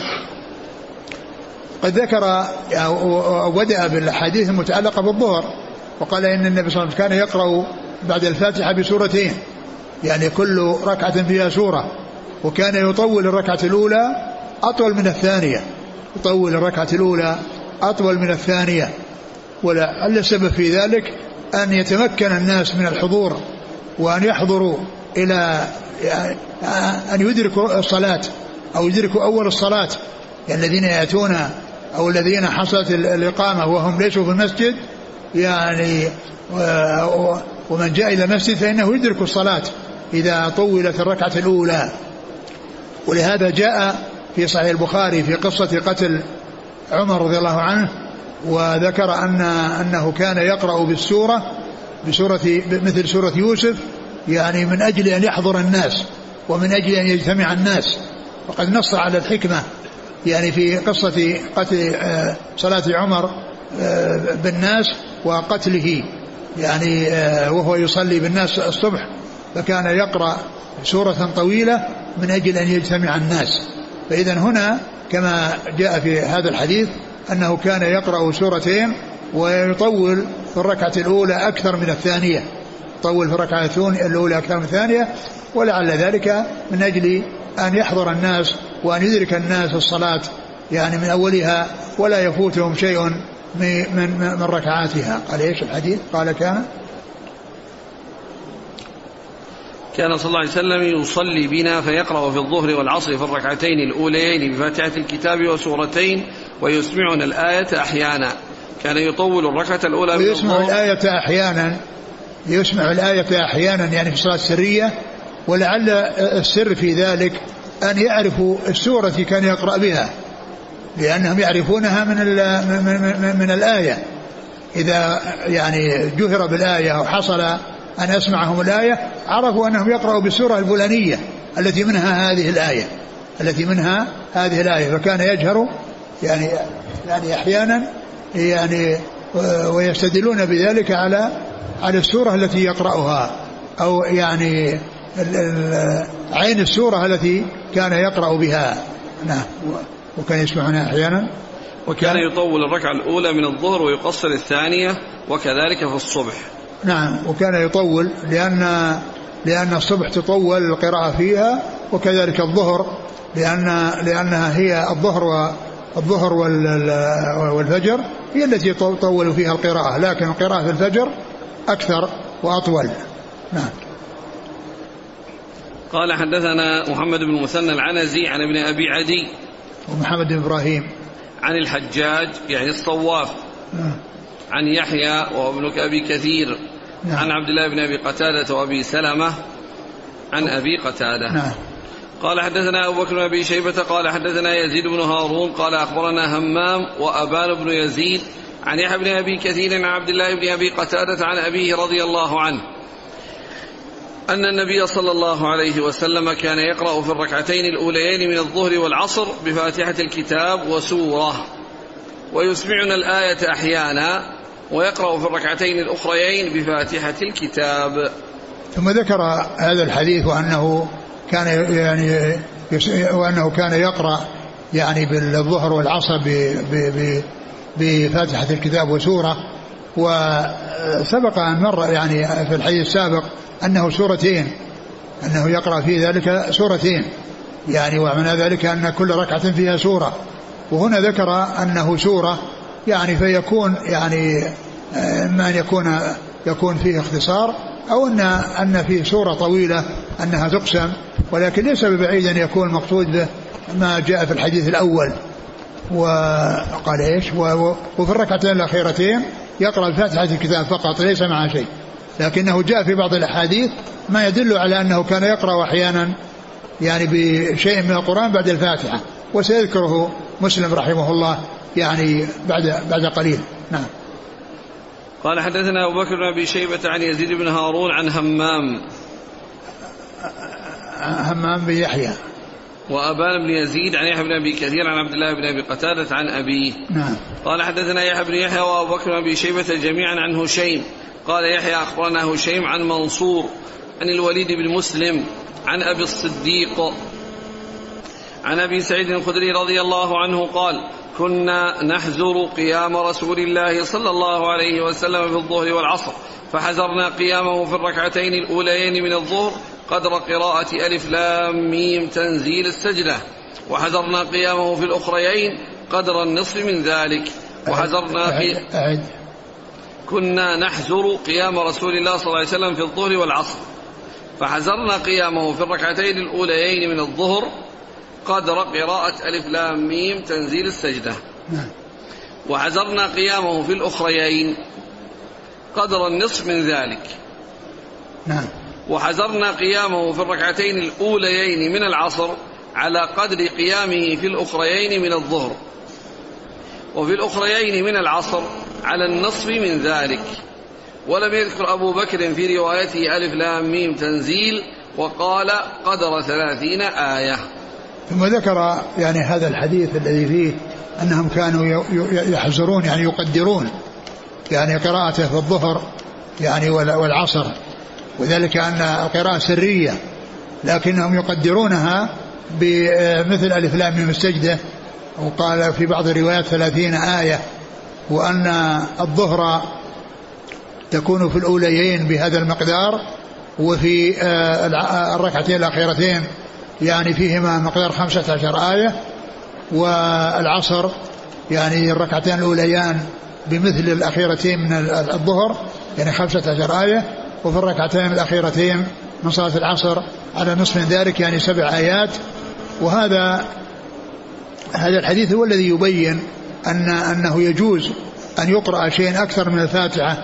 قد ذكر وبدأ بالحديث المتعلقة بالظهر وقال إن النبي صلى الله عليه وسلم كان يقرأ بعد الفاتحة بسورتين، يعني كل ركعة فيها سورة، وكان يطول الركعة الأولى أطول من الثانية، ولعل السبب في ذلك أن يتمكن الناس من الحضور وأن يحضروا إلى أن يدركوا الصلاة أو يدركوا أول الصلاة، يعني الذين يأتون أو الذين حصلت الإقامة وهم ليسوا في المسجد يعني ومن جاء إلى المسجد فإنه يدرك الصلاة إذا طولت الركعة الأولى. ولهذا جاء في صحيح البخاري في قصة قتل عمر رضي الله عنه، وذكر أنه كان يقرأ بسورة مثل سورة يوسف، يعني من أجل أن يحضر الناس ومن أجل أن يجتمع الناس. وقد نص على الحكمة يعني في قصة قتل صلاة عمر بالناس وقتله، يعني وهو يصلي بالناس الصبح فكان يقرأ سورة طويلة من أجل أن يجتمع الناس. فإذا هنا كما جاء في هذا الحديث أنه كان يقرأ سورتين ويطول في الركعة الأولى أكثر من الثانية، يطول في الركعة الأولى أكثر من الثانية، ولعل ذلك من أجل أن يحضر الناس وأن يدرك الناس الصلاة يعني من أولها ولا يفوتهم شيء من ركعاتها. قال إيش الحديث؟ قال كان صلى الله عليه وسلم يصلي بنا فيقرأ في الظهر والعصر في الركعتين الأوليين بفاتحة الكتاب وسورتين ويسمعنا الآية أحيانا. كان يطول الركعة الأولى ويسمع الآية أحيانا، يسمع الآية أحيانا يعني في صلاة سرية. ولعل السر في ذلك أن يعرفوا السورة التي كان يقرأ بها، لأنهم يعرفونها من الآية. إذا يعني جهر بالآية أو حصل أن أسمعهم الآية عرفوا أنهم يقرأوا بالسورة الفلانية التي منها هذه الآية، فكان يجهر يعني أحيانا يعني ويستدلون بذلك على السورة التي يقرأها أو يعني عين السورة التي كان يقرأ بها. نعم. وكان يسمعنا أحيانا. وكان يطول الركعة الأولى من الظهر ويقصر الثانية وكذلك في الصبح. نعم. وكان يطول لأن الصبح تطول القراءة فيها، وكذلك الظهر لأنها هي الظهر والفجر هي التي تطول فيها القراءة، لكن القراءة في الفجر أكثر وأطول. نعم. قال حدثنا محمد بن مثنى العنزي عن ابن أبي عدي ومحمد بن إبراهيم عن الحجاج يعني الصواف عن يحيى وابنك أبي كثير عن عبد الله بن أبي قتادة وأبي سلمة عن أبي قتادة. قال حدثنا أبو بكر بن أبي شيبة قال حدثنا يزيد بن هارون قال أخبرنا همام وأبان بن يزيد عن يحيى بن أبي كثير عن عبد الله بن أبي قتادة عن أبيه رضي الله عنه أن النبي صلى الله عليه وسلم كان يقرأ في الركعتين الأوليين من الظهر والعصر بفاتحة الكتاب وسورة ويسمعنا الآية أحيانا ويقرأ في الركعتين الأخريين بفاتحة الكتاب. ثم ذكر هذا الحديث وأنه كان يقرأ يعني بالظهر والعصر بفاتحة الكتاب وسورة. وسبق أن مر يعني في الحديث السابق أنه سورتين، أنه يقرأ في ذلك سورتين يعني، ومعنى ذلك أن كل ركعة فيها سورة. وهنا ذكر أنه سورة يعني فيكون يعني ما أن يكون فيه اختصار أو أن فيه سورة طويلة أنها تقسم، ولكن ليس ببعيد أن يكون مقصود به ما جاء في الحديث الأول. وقال إيش وفي الركعتين الأخيرتين يقرأ فاتحة الكتاب فقط ليس معها شيء، لكنه جاء في بعض الأحاديث ما يدل على أنه كان يقرأ أحيانا يعني بشيء من القرآن بعد الفاتحة، وسيذكره مسلم رحمه الله يعني بعد قليل. نعم. قال حدثنا أبو بكر بن أبي شيبة عن يزيد بن هارون عن همام بن يحيى وأبان بن يزيد عن يحيى بن أبي كثير عن عبد الله بن أبي قتادة عن أبيه. نعم. قال حدثنا يحيى بن يحيى وأبو بكر بن أبي شيبة جميعا عن هشيم قال يحيى أخبرنا هشيم عن منصور عن الوليد بن مسلم عن أبي الصديق عن أبي سعيد الخدري رضي الله عنه قال كنا نحزر قيام رسول الله صلى الله عليه وسلم في الظهر والعصر فحزرنا قيامه في الركعتين الأوليين من الظهر قدر قراءة ألف لام ميم تنزيل السجدة، وحزرنا قيامه في الأخريين قدر النصف من ذلك، وحزرنا كنا نحزر قيام رسول الله صلى الله عليه وسلم في الظهر والعصر، فحزرنا قيامه في الركعتين الأوليين من الظهر قدر قراءة ألف لام ميم تنزيل السجدة، وحزرنا قيامه في الأخريين قدر النصف من ذلك، وحزرنا قيامه في الركعتين الأوليين من العصر على قدر قيامه في الأخريين من الظهر، وفي الأخريين من العصر على النصف من ذلك. ولم يذكر أبو بكر في روايته ألف لام ميم تنزيل، وقال قدر 30 آية. ثم ذكر يعني هذا الحديث الذي فيه أنهم كانوا يحزرون يعني يقدرون يعني قراءته في الظهر يعني والعصر، وذلك أن القراءة سرية لكنهم يقدرونها بمثل ألف لام ميم السجدة، وقال في بعض الروايات 30 آية، وأن الظهر تكون في الأوليين بهذا المقدار، وفي الركعتين الأخيرتين يعني فيهما مقدار 15 آية، والعصر يعني الركعتين الأوليان بمثل الأخيرتين من الظهر يعني 15 آية، وفي الركعتين الأخيرتين من صلاة العصر على نصف من ذلك يعني 7 آيات. وهذا الحديث هو الذي يبين أنه يجوز أن يقرأ شيء أكثر من الفاتحة،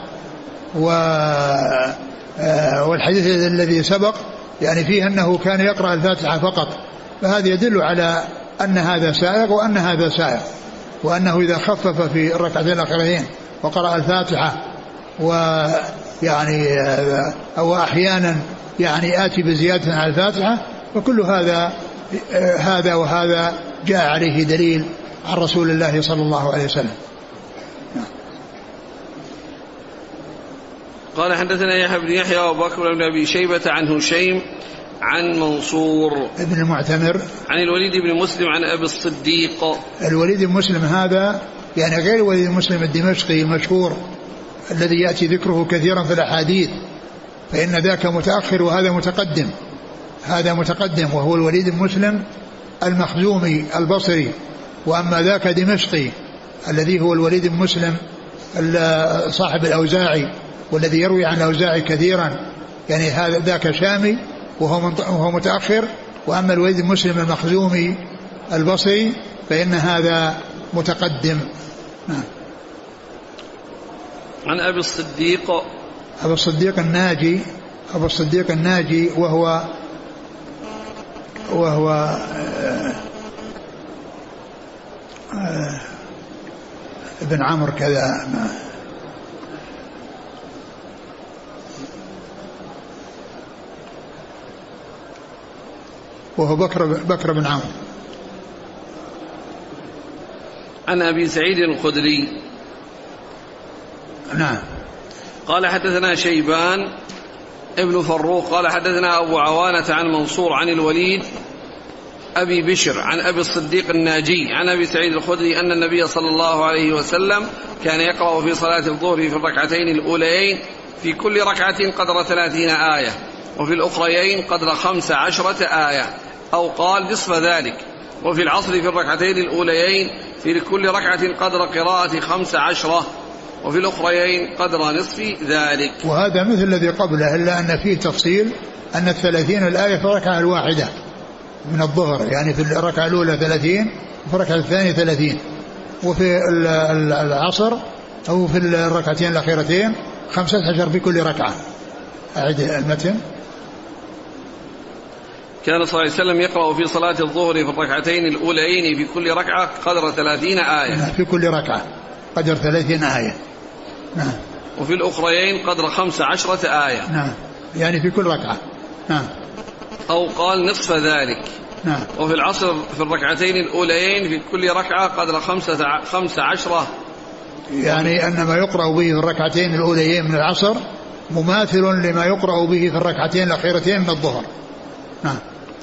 والحديث الذي سبق يعني فيه أنه كان يقرأ الفاتحة فقط، فهذا يدل على أن هذا سائغ وأن هذا سائغ، وأنه إذا خفف في الركعتين الأخيرتين وقرأ الفاتحة ويعني أو أحيانا يعني آتي بزيادة على الفاتحة، وكل هذا وهذا جاء عليه دليل عن رسول الله صلى الله عليه وسلم. قال حدثنا يحيى بن يحيى وبكر بن أبي شيبة عن هشيم عن منصور ابن المعتمر عن الوليد بن مسلم عن أبي الصديق. الوليد بن مسلم هذا يعني غير الوليد بن مسلم الدمشقي المشهور الذي يأتي ذكره كثيرا في الأحاديث، فإن ذاك متأخر وهذا متقدم. هذا متقدم وهو الوليد بن مسلم المخزومي البصري، وأما ذاك دمشقي الذي هو الوليد بن مسلم صاحب الأوزاعي والذي يروي عن الأوزاعي كثيرا، يعني هذا ذاك شامي وهو متأخر، وأما الوليد بن مسلم المخزومي البصري فإن هذا متقدم. عن أبي الصديق. أبو الصديق الناجي، أبو الصديق الناجي وهو ابن عمرو كذا، وهو بكر بن عمرو. عن أبي سعيد الخدري. نعم. قال حدثنا شيبان ابن فروخ قال حدثنا أبو عوانة عن منصور عن الوليد أبي بشر عن أبي الصديق الناجي عن أبي سعيد الخدري أن النبي صلى الله عليه وسلم كان يقرأ في صلاة الظهر في الركعتين الأوليين في كل ركعة قدر 30 آية، وفي الأخريين قدر 15 آية، أو قال نصف ذلك، وفي العصر في الركعتين الأوليين في كل ركعة قدر قراءة 15، وفي الأخريين قدر نصف ذلك. وهذا مثل الذي قبله، إلا أن فيه تفصيل أن 30 الآية في الركعة الواحدة من الظهر، يعني في الركعة الأولى 30 وفي الركعة الثانية 30، وفي العصر أو في الركعتين الأخيرتين 15 في كل ركعة. أعد المتن. كان صلى الله عليه وسلم يقرأ في صلاة الظهر في الركعتين الأوليين في كل ركعة قدر 30 آية. في كل ركعة قدر 30 آية. نعم. وفي الأخريين قدر 15 آية. نعم، يعني في كل ركعة. نعم. أو قال نصف ذلك. نعم. وفي العصر في الركعتين الأوليين في كل ركعة قدر 15، يعني أن ما يقرأ به في الركعتين الأوليين من العصر مماثل لما يقرأ به في الركعتين الأخيرتين من الظهر. نعم.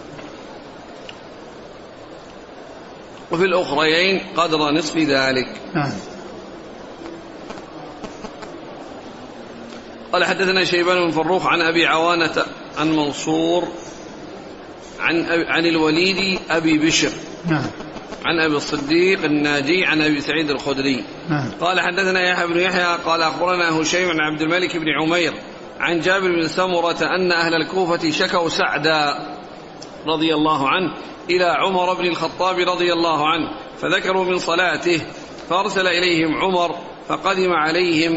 وفي الأخريين قدر نصف ذلك. نعم. قال حدثنا شيبان بن فروخ عن أبي عوانة عن منصور عن الوليد أبي بشر. نعم. عن أبي الصديق الناجي عن أبي سعيد الخدري قال حدثنا يحيى بن يحيى قال أخبرنا هشيم عن عبد الملك بن عمير عن جابر بن سمرة أن أهل الكوفة شكوا سعدا رضي الله عنه إلى عمر بن الخطاب رضي الله عنه فذكروا من صلاته فأرسل إليهم عمر فقدم عليهم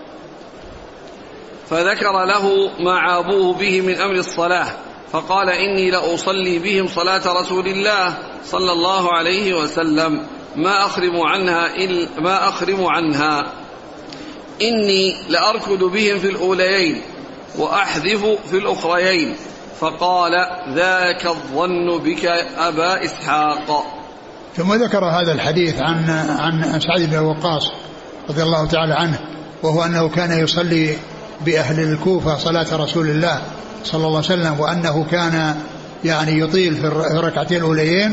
فذكر له ما عابوه به من أمر الصلاة فقال إني لأصلي بهم صلاة رسول الله صلى الله عليه وسلم ما أخرم عنها إني لأركض بهم في الأوليين وأحذف في الأخريين فقال ذاك الظن بك أبا إسحاق. ثم ذكر هذا الحديث عن سعد بن وقاص رضي الله تعالى عنه وهو أنه كان يصلي بأهل الكوفة صلاة رسول الله صلى الله عليه وسلم وأنه كان يعني يطيل في الركعتين الأوليين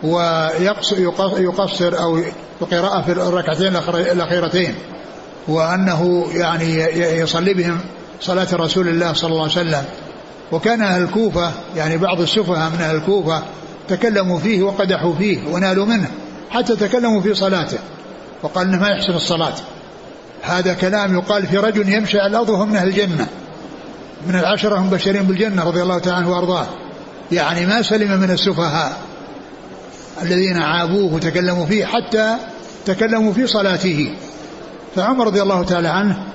ويقصر أو القراءة في الركعتين الأخيرتين وأنه يعني يصلي بهم صلاة رسول الله صلى الله عليه وسلم. وكان أهل الكوفة يعني بعض السفهاء من أهل الكوفة تكلموا فيه وقدحوا فيه ونالوا منه حتى تكلموا في صلاته وقال إنه ما يحسن الصلاة. هذا كلام يقال في رجل يمشي على الأرض وهو من أهل الجنة من العشرة هم بشرين بالجنة رضي الله تعالى عنه وأرضاه. يعني ما سلم من السفهاء الذين عابوه وتكلموا فيه حتى تكلموا في صلاته. فعمر رضي الله تعالى عنه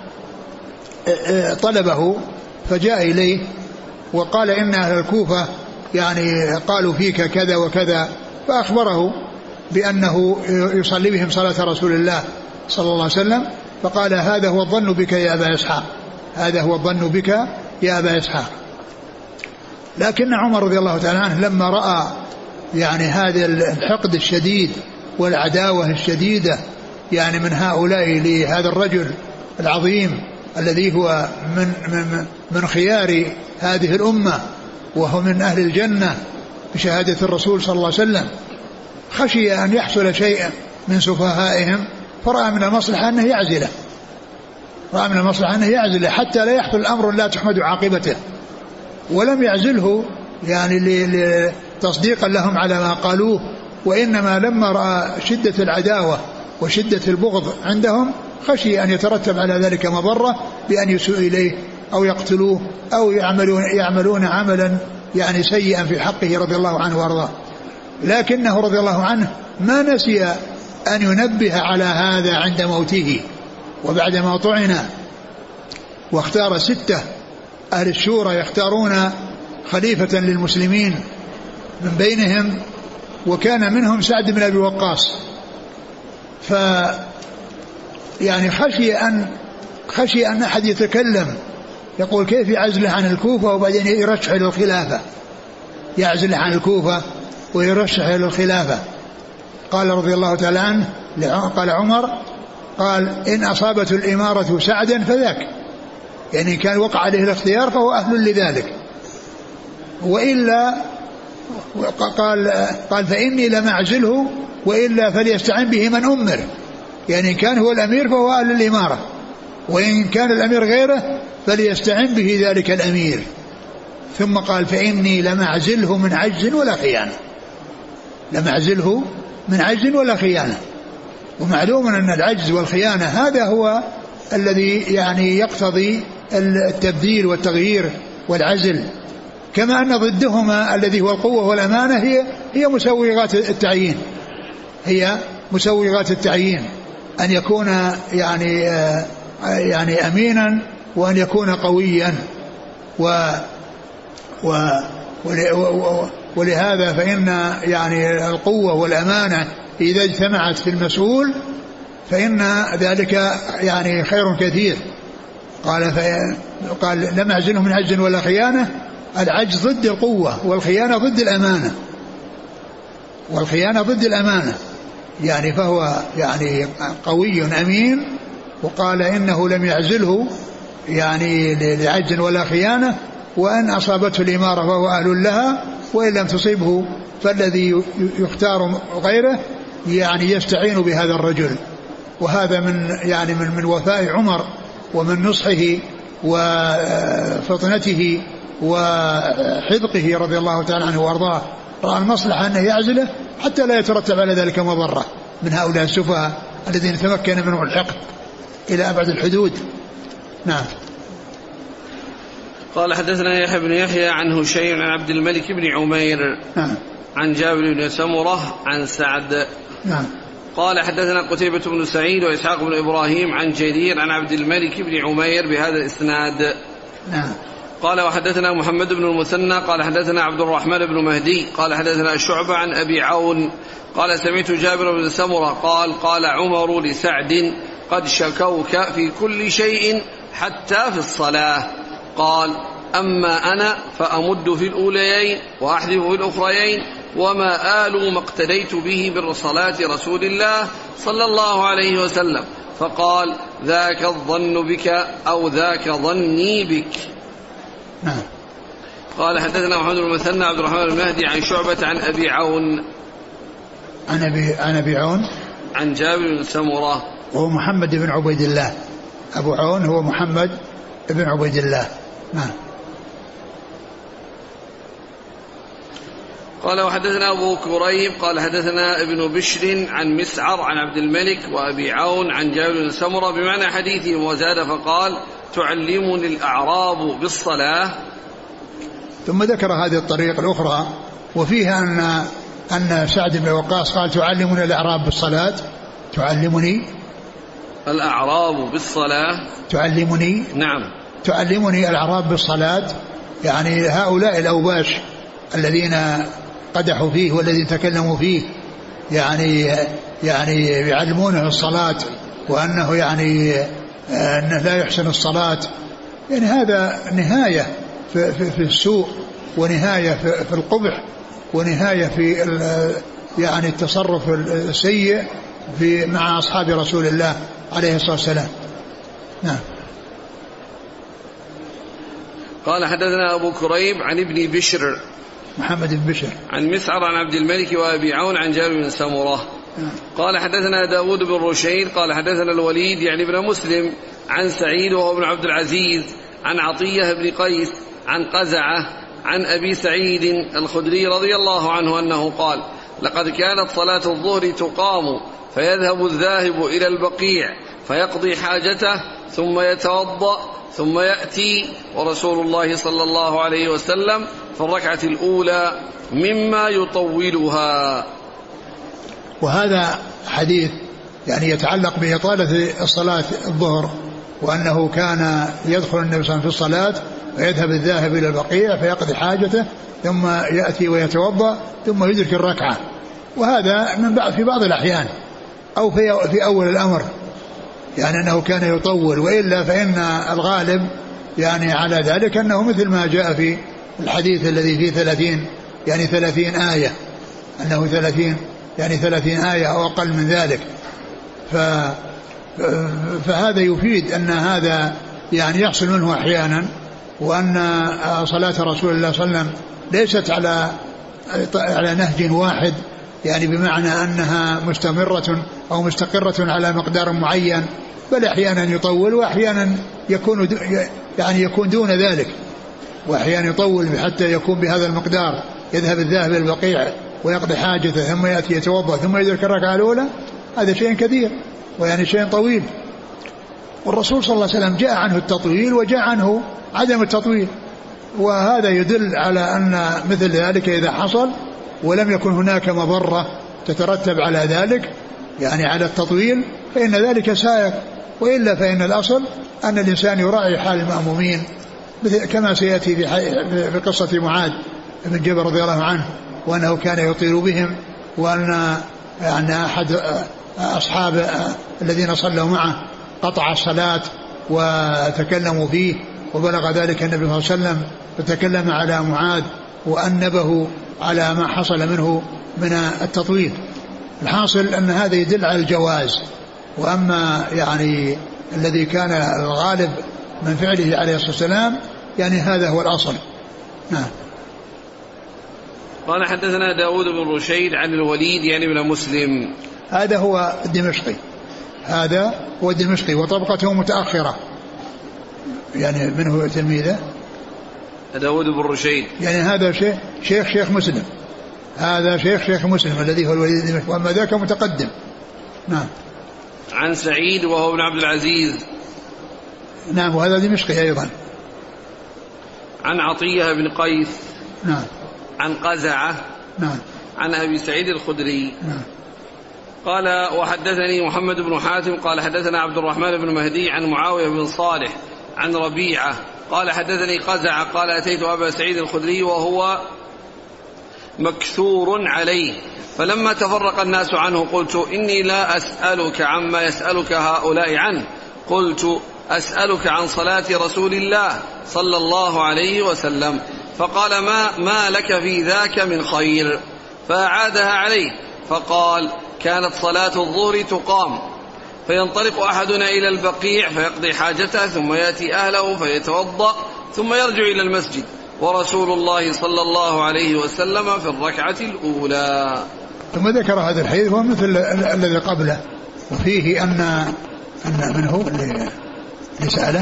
طلبه فجاء إليه وقال إن أهل الكوفة يعني قالوا فيك كذا وكذا فأخبره بأنه يصلي بهم صلاة رسول الله صلى الله عليه وسلم فقال هذا هو الظن بك يا أبا إسحاق هذا هو الظن بك يا أبا إسحاق. لكن عمر رضي الله تعالى عنه لما رأى يعني هذا الحقد الشديد والعداوة الشديدة يعني من هؤلاء لهذا الرجل العظيم الذي هو من خيار هذه الأمة وهو من أهل الجنة بشهادة الرسول صلى الله عليه وسلم خشي أن يحصل شيء من سفهائهم فرأى من المصلحة أنه يعزله حتى لا يحصل الأمر لا تحمد عاقبته. ولم يعزله يعني تصديقا لهم على ما قالوه وإنما لما رأى شدة العداوة وشدة البغض عندهم خشي أن يترتب على ذلك مضرة بأن يسوء إليه أو يقتلوه أو يعملون عملا يعني سيئا في حقه رضي الله عنه وارضاه. لكنه رضي الله عنه ما نسي أن ينبه على هذا عند موته وبعدما طعن واختار 6 أهل الشورى يختارون خليفة للمسلمين من بينهم وكان منهم سعد بن أبي وقاص يعني خشي أن أحد يتكلم يقول كيف يعزله عن الكوفة وبعدين يرشح للخلافة يعزله عن الكوفة ويرشح للخلافة. قال رضي الله تعالى عنه قال عمر قال إن أصابته الإمارة سعدا فذاك يعني كان وقع عليه الاختيار فهو أهل لذلك وإلا قال فإني لم أعزله وإلا فليستعن به من أمر يعني كان هو الأمير فهو أهل الإمارة وإن كان الأمير غيره فليستعن به ذلك الأمير. ثم قال فإني لم أعزله من عجز ولا خيانة ومعلوم أن العجز والخيانة هذا هو الذي يعني يقتضي التبديل والتغيير والعزل كما أن ضدهما الذي هو القوة والأمانة هي مسوغات التعيين أن يكون يعني أمينا وأن يكون قويا ولهذا فإن يعني القوة والأمانة إذا اجتمعت في المسؤول فإن ذلك يعني خير كثير. قال لم أعزله من عجز ولا خيانة العجز ضد القوة والخيانة ضد الأمانة يعني فهو يعني قوي أمين. وقال إنه لم يعزله يعني لعجز ولا خيانة وأن أصابته الإمارة فهو أهل لها وإن لم تصيبه فالذي يختار غيره يعني يستعين بهذا الرجل. وهذا من وفاء عمر ومن نصحه وفطنته وحذقه رضي الله تعالى عنه وارضاه رأى المصلحة أنه يعزله حتى لا يترتب على ذلك مضرة من هؤلاء السفهاء الذين تمكن منهم الحقد إلى أبعد الحدود. نعم. قال حدثنا يحيى بن يحيى عن هشيم عن عبد الملك بن عمير نعم. عن جابر بن سمرة عن سعد. نعم. قال حدثنا قتيبة بن سعيد وإسحاق بن إبراهيم عن جرير عن عبد الملك بن عمير بهذا الإسناد. نعم. قال وحدثنا محمد بن المثنى قال حدثنا عبد الرحمن بن مهدي قال حدثنا شعبة عن أبي عون قال سمعت جابر بن سمرة قال عمر لسعد قد شكوك في كل شيء حتى في الصلاة. قال أما أنا فأمد في الأوليين وأحذف في الأخريين وما آل ما اقتديت به برصلاة رسول الله صلى الله عليه وسلم. فقال ذاك الظن بك أو ذاك ظني بك. نعم. قال حدثنا محمد بن المثنى عبد الرحمن المهدي عن شعبة عن أبي عون عن أبي عون عن جابر بن سمرة وهو محمد بن عبيد الله. أبو عون هو محمد بن عبيد الله. نعم. قال وحدثنا أبو كريب قال حدثنا ابن بشر عن مسعر عن عبد الملك وأبي عون عن جابر بن سمرة بمعنى حديثهم وزاد فقال تعلمني الأعراب بالصلاة. ثم ذكر هذه الطريقة الأخرى وفيها أن سعد بن وقاص قال تعلمني الأعراب بالصلاة. تعلمني الأعراب بالصلاة. تعلمني نعم. تعلمني الأعراب بالصلاة يعني هؤلاء الأوباش الذين قدحوا فيه والذين تكلموا فيه يعني يعلمونه الصلاة وأنه أنه لا يحسن الصلاة. يعني هذا نهاية في السوء ونهاية في القبح ونهاية في التصرف السيء مع أصحاب رسول الله عليه الصلاة والسلام. نعم. قال حدثنا أبو كريب عن ابن بشر محمد بن بشر عن مسعر عن عبد الملك وأبي عون عن جابر بن سمرة. قال حدثنا داود بن رشيد قال حدثنا الوليد بن مسلم عن سعيد وهو ابن عبد العزيز عن عطية بن قيس عن قزعة عن أبي سعيد الخدري رضي الله عنه أنه قال لقد كانت صلاة الظهر تقام فيذهب الذاهب إلى البقيع فيقضي حاجته ثم يتوضأ ثم يأتي ورسول الله صلى الله عليه وسلم في الركعة الأولى مما يطولها. وهذا حديث يتعلق بإطالة الصلاة الظهر وأنه كان يدخل النبي صلى الله عليه وسلم في الصلاة ويذهب الذاهب إلى البقيع فيقضي حاجته ثم يأتي ويتوضأ ثم يدرك الركعة. وهذا في بعض الأحيان أو في أول الأمر أنه كان يطول وإلا فإن الغالب على ذلك أنه مثل ما جاء في الحديث الذي فيه 30 آية أنه 30 آية أو أقل من ذلك. فهذا يفيد أن هذا يحصل منه أحيانا وأن صلاة رسول الله صلى الله عليه وسلم ليست على نهج واحد بمعنى أنها مستمرة أو مستقرة على مقدار معين بل أحيانا يطول وأحيانا يكون دون ذلك وأحيانا يطول حتى يكون بهذا المقدار يذهب الذاهب إلى البقيع ويقضي حاجته ثم يأتي يتوضأ ثم يدرك الركعة الأولى. هذا شيء كثير شيء طويل. والرسول صلى الله عليه وسلم جاء عنه التطويل وجاء عنه عدم التطويل وهذا يدل على أن مثل ذلك إذا حصل ولم يكن هناك مضرة تترتب على ذلك على التطويل فإن ذلك سائق وإلا فإن الأصل أن الإنسان يراعي حال المأمومين كما سيأتي في قصة معاذ بن جبل رضي الله عنه وأنه كان يطيل بهم وأن أحد أصحاب الذين صلوا معه قطع الصلاة وتكلموا فيه وبلغ ذلك النبي صلى الله عليه وسلم فتكلم على معاذ وأنبه على ما حصل منه من التطويل. الحاصل أن هذا يدل على الجواز. وأما الذي كان الغالب من فعله عليه الصلاة والسلام هذا هو الأصل. نعم. قال حدثنا داود بن رشيد عن الوليد بن مسلم هذا هو الدمشقي وطبقته متأخرة منه تلميذه داود بن رشيد هذا شيخ مسلم هذا شيخ مسلم الذي هو الوليد بن دمشق، وأما ذاك متقدم. نعم. عن سعيد وهو ابن عبد العزيز. نعم، وهذا دمشقي أيضا. عن عطية بن قيس. نعم. عن قزعة. نعم. عن أبي سعيد الخدري. نعم. قال وحدثني محمد بن حاتم قال حدثنا عبد الرحمن بن مهدي عن معاوية بن صالح عن ربيعة قال حدثني قزعة قال أتيت أبا سعيد الخدري وهو مكثور عليه، فلما تفرق الناس عنه قلت إني لا أسألك عما يسألك هؤلاء عنه، قلت أسألك عن صلاة رسول الله صلى الله عليه وسلم، فقال ما لك في ذاك من خير، فأعادها عليه فقال كانت صلاة الظهر تقام فينطلق أحدنا إلى البقيع فيقضي حاجته ثم يأتي أهله فيتوضأ ثم يرجع إلى المسجد ورسول الله صلى الله عليه وسلم في الركعة الأولى. ثم ذكر هذا الحديث هو مثل الذي قبله، وفيه أن من هو اللي سأله؟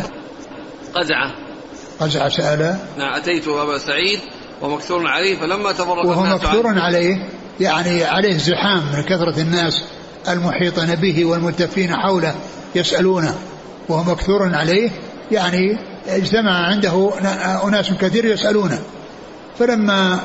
قزعة سأله. نعم. أتيت أبا سعيد ومكثور عليه فلما تفرق وهو مكثور عليه، يعني عليه زحام من كثرة الناس المحيطين به والملتفين حوله يسألونه، وهو مكثور عليه يعني اجتمع عنده أناس كثير يسألونه، فلما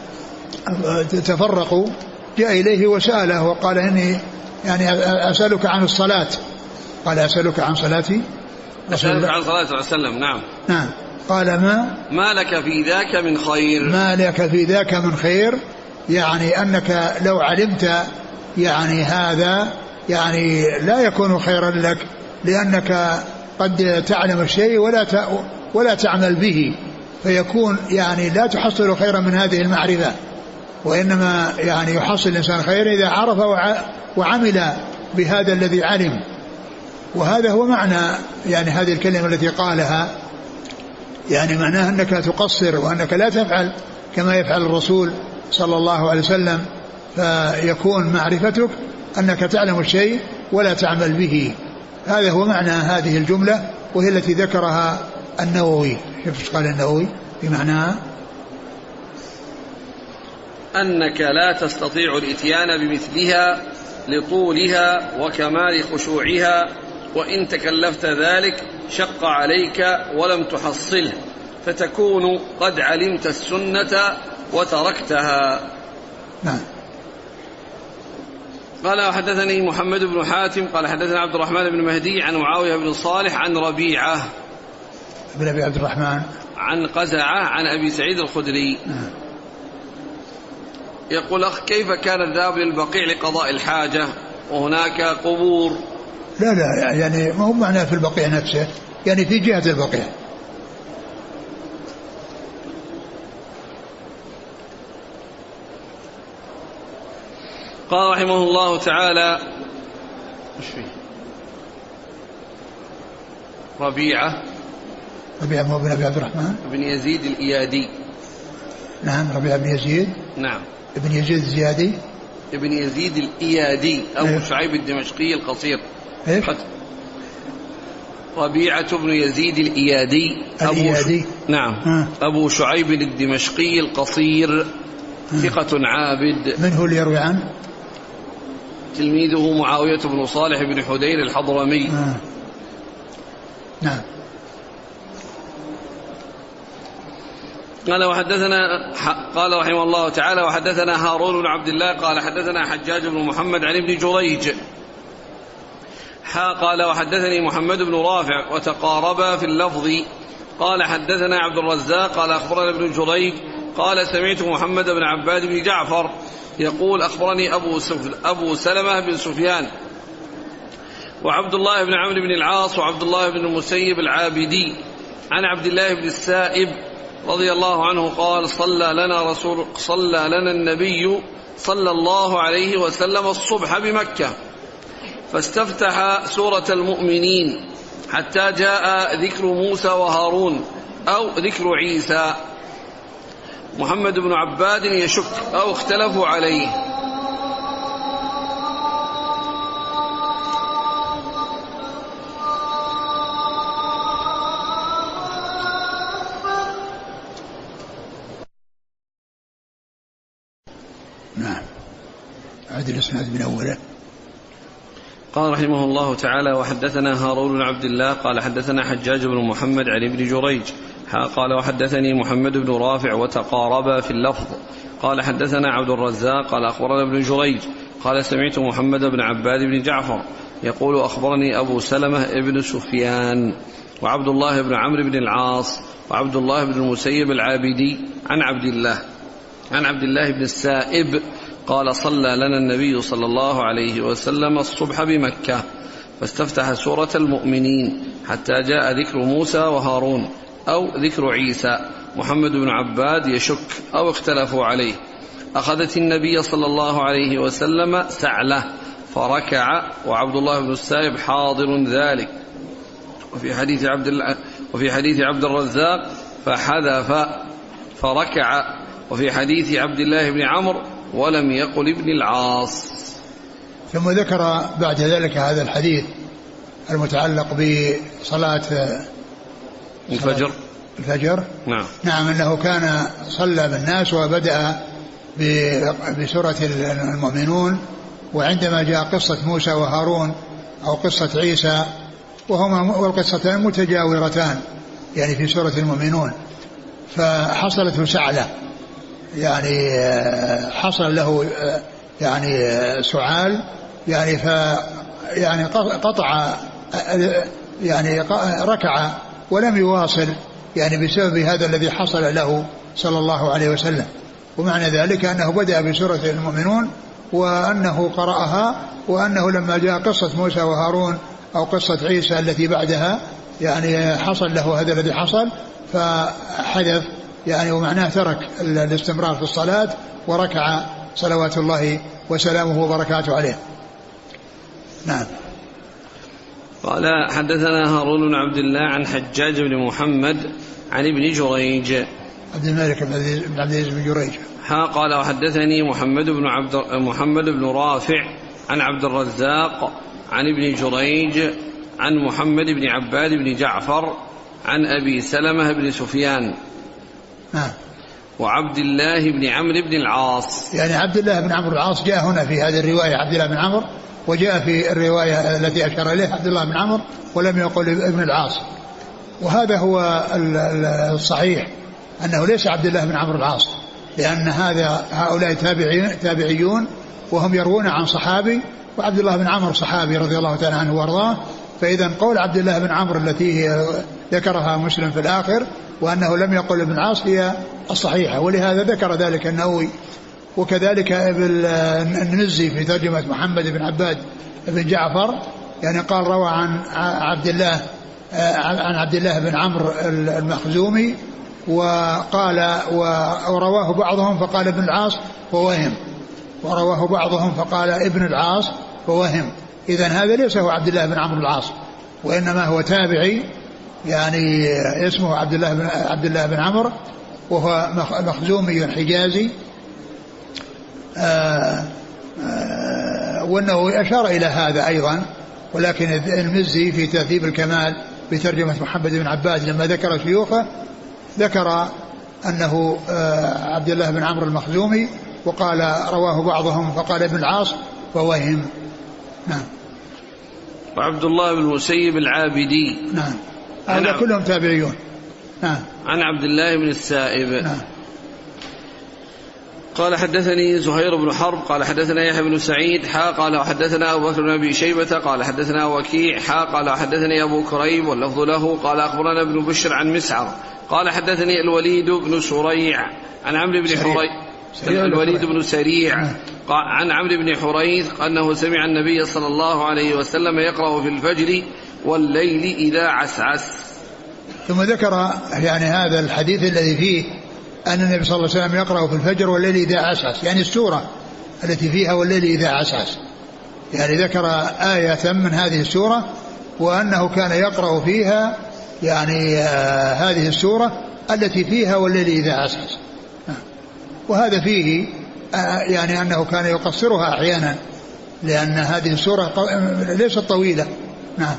تفرقوا جاء إليه وسأله وقال إني يعني أسألك عن الصلاة. قال أسألك عن صلاتي أسألك عن صلاة الله وسلم. نعم. قال ما لك في ذاك من خير. ما لك في ذاك من خير، يعني أنك لو علمت يعني هذا يعني لا يكون خيرا لك، لأنك قد تعلم الشيء ولا تعمل به، فيكون يعني لا تحصل خيرا من هذه المعرفة، وإنما يعني يحصل الإنسان خير إذا عرف وعمل بهذا الذي علم. وهذا هو معنى يعني هذه الكلمة التي قالها، يعني معناها أنك تقصر وأنك لا تفعل كما يفعل الرسول صلى الله عليه وسلم، فيكون معرفتك أنك تعلم الشيء ولا تعمل به. هذا هو معنى هذه الجملة، وهي التي ذكرها النووي. شوف قال النووي في معناها أنك لا تستطيع الإتيان بمثلها لطولها وكمال خشوعها، وإن تكلفت ذلك شق عليك ولم تحصله، فتكون قد علمت السنة وتركتها. نعم. قال وحدثني محمد بن حاتم قال حدثنا عبد الرحمن بن مهدي عن معاوية بن صالح عن ربيعة بن أبي عبد الرحمن عن قزعة عن أبي سعيد الخدري. يقول أخ كيف كان الذهاب للبقيع لقضاء الحاجة وهناك قبور؟ لا يعني ما هو معناه في البقيع نفسه، يعني في جهة البقيع. قال رحمه الله تعالى مش فيه ربيعة بن أبي عبد الرحمن بن يزيد الإيادي. نعم. ربيعة بن يزيد. نعم. ابن يزيد الزيادي. ابن يزيد الإيادي أبو شعيب الدمشقي القصير. ربيعة بن يزيد الإيادي نعم. أبو شعيب الدمشقي القصير ثقة عابد. من هو اللي يروي عنه؟ تلميذه معاوية بن صالح بن حدير الحضرمي. نعم. قال رحمه الله تعالى وحدثنا هارون بن عبد الله قال حدثنا حجاج بن محمد عن ابن جريج قال وحدثني محمد بن رافع وتقاربا في اللفظ. قال حدثنا عبد الرزاق قال أخبرنا ابن جريج قال سمعت محمد بن عباد بن جعفر يقول أخبرني أبو سلمة بن سفيان وعبد الله بن عمرو بن العاص وعبد الله بن المسيب العابدي عن عبد الله بن السائب رضي الله عنه قال صلى لنا النبي صلى الله عليه وسلم الصبح بمكة، فاستفتح سورة المؤمنين حتى جاء ذكر موسى وهارون أو ذكر عيسى. محمد بن عباد يشك أو اختلفوا عليه. الإسناد من أوله. قال رحمه الله تعالى: وحدثنا هارون بن عبد الله قال حدثنا حجاج بن محمد عن ابن جريج قال وحدثني محمد بن رافع وتقاربا في اللفظ. قال حدثنا عبد الرزاق قال أخبرنا ابن جريج قال سمعت محمد بن عباد بن جعفر يقول أخبرني أبو سلمة ابن سفيان وعبد الله بن عمرو بن العاص وعبد الله بن المسيب العابدي عن عبد الله بن السائب قال صلى لنا النبي صلى الله عليه وسلم الصبح بمكة فاستفتح سورة المؤمنين حتى جاء ذكر موسى وهارون أو ذكر عيسى. محمد بن عباد يشك أو اختلفوا عليه. أخذت النبي صلى الله عليه وسلم سعله فركع وعبد الله بن السائب حاضر ذلك. وفي حديث عبد الرزاق فحذف فركع. وفي حديث عبد الله بن عمرو ولم يقل ابن العاص. ثم ذكر بعد ذلك هذا الحديث المتعلق بصلاة الفجر. نعم أنه كان صلى بالناس وبدأ بسورة المؤمنون، وعندما جاء قصة موسى وهارون أو قصة عيسى وهما والقصتان متجاورتان يعني في سورة المؤمنون، فحصلت سعلة يعني حصل له يعني سعال يعني يعني قطع يعني ركع ولم يواصل يعني بسبب هذا الذي حصل له صلى الله عليه وسلم. ومعنى ذلك أنه بدأ بسورة المؤمنون وأنه قرأها، وأنه لما جاء قصة موسى وهارون أو قصة عيسى التي بعدها يعني حصل له هذا الذي حصل فحذف يعني، ومعناه ترك الاستمرار في الصلاة وركع صلوات الله وسلامه وبركاته عليه. نعم. قال حدثنا هارون بن عبد الله عن حجاج بن محمد عن ابن جريج عبد الملك بن عبد العزيز بن جريج قال وحدثني محمد بن رافع عن عبد الرزاق عن ابن جريج عن محمد بن عباد بن جعفر عن أبي سلمة بن سفيان وعبد الله بن عمرو بن العاص. يعني عبد الله بن عمرو العاص جاء هنا في هذه الرواية عبد الله بن عمرو، وجاء في الرواية التي أشار إليه عبد الله بن عمرو ولم يقل ابن العاص. وهذا هو الصحيح أنه ليس عبد الله بن عمرو العاص، لأن هؤلاء تابعيون وهم يروون عن صحابي، وعبد الله بن عمرو صحابي رضي الله تعالى عنه وارضاه. فإذا قول عبد الله بن عمرو التي ذكرها مسلم في الآخر وأنه لم يقل ابن العاص هي الصحيحة، ولهذا ذكر ذلك النووي. وكذلك المزي في ترجمة محمد بن عباد بن جعفر يعني قال روى عن عبد الله بن عمرو المخزومي، وقال ورواه بعضهم فقال ابن العاص فقال ابن العاص فوهم. إذن هذا ليس هو عبد الله بن عمرو العاص، وإنما هو تابعي يعني اسمه عبد الله بن عمرو، وهو مخزومي حجازي. وأنه أشار إلى هذا أيضا، ولكن المزي في تهذيب الكمال بترجمة محمد بن عباد لما ذكر شيوخه ذكر أنه عبد الله بن عمرو المخزومي، وقال رواه بعضهم فقال ابن العاص ووهم. نعم. وعبد الله بن المسيب العابدي. نعم. هذا كلهم تابعيون. نعم. عن عبد الله بن السائب. نعم. قال حدثني زهير بن حرب قال حدثنا يحيى بن سعيد قال وحدثنا أبو بكر بن أبي شيبة قال حدثنا وكيع قال حدثني أبو كريب واللفظ له قال أخبرنا ابن بشر عن مسعر قال حدثني الوليد بن سريع عن عمرو بن الوليد بن سريع عن عمرو بن حريث أنه سمع النبي صلى الله عليه وسلم يقرأ في الفجر والليل إذا عسعس. ثم ذكر يعني هذا الحديث الذي فيه أن النبي صلى الله عليه وسلم يقرأ في الفجر والليل إذا عسعس، يعني السورة التي فيها والليل إذا عسعس، يعني ذكر آية من هذه السورة وأنه كان يقرأ فيها يعني هذه السورة التي فيها والليل إذا عسعس. وهذا فيه يعني أنه كان يقصرها أحيانا لأن هذه السورة ليست طويلة. نعم.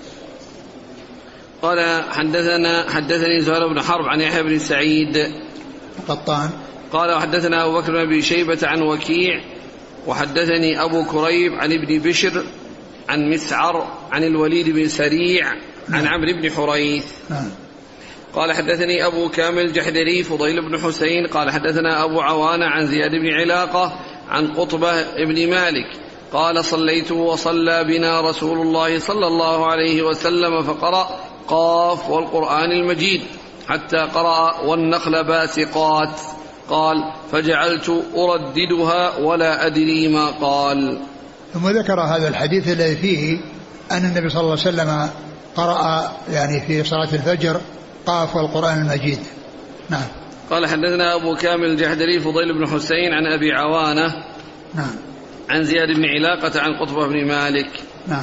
قال حدثني زهير بن حرب عن يحيى بن سعيد قطان قال وحدثنا أبو بكر بن أبي شيبة عن وكيع وحدثني أبو كريب عن ابن بشر عن مسعر عن الوليد بن سريع عن عمرو بن حريث قال حدثني أبو كامل الجحدري فضيل بن حسين قال حدثنا أبو عوانة عن زياد بن علاقة عن قطبة بن مالك قال صليت وصلى بنا رسول الله صلى الله عليه وسلم فقرأ قاف والقرآن المجيد حتى قرأ والنخل باسقات قال فجعلت أرددها ولا أدري ما قال. ثم ذكر هذا الحديث الذي فيه أن النبي صلى الله عليه وسلم قرأ يعني في صلاة الفجر قاف والقرآن المجيد. نعم. قال حدثنا أبو كامل الجحدري فضيل بن حسين عن أبي عوانة نعم عن زياد بن علاقة عن قطبة بن مالك نعم.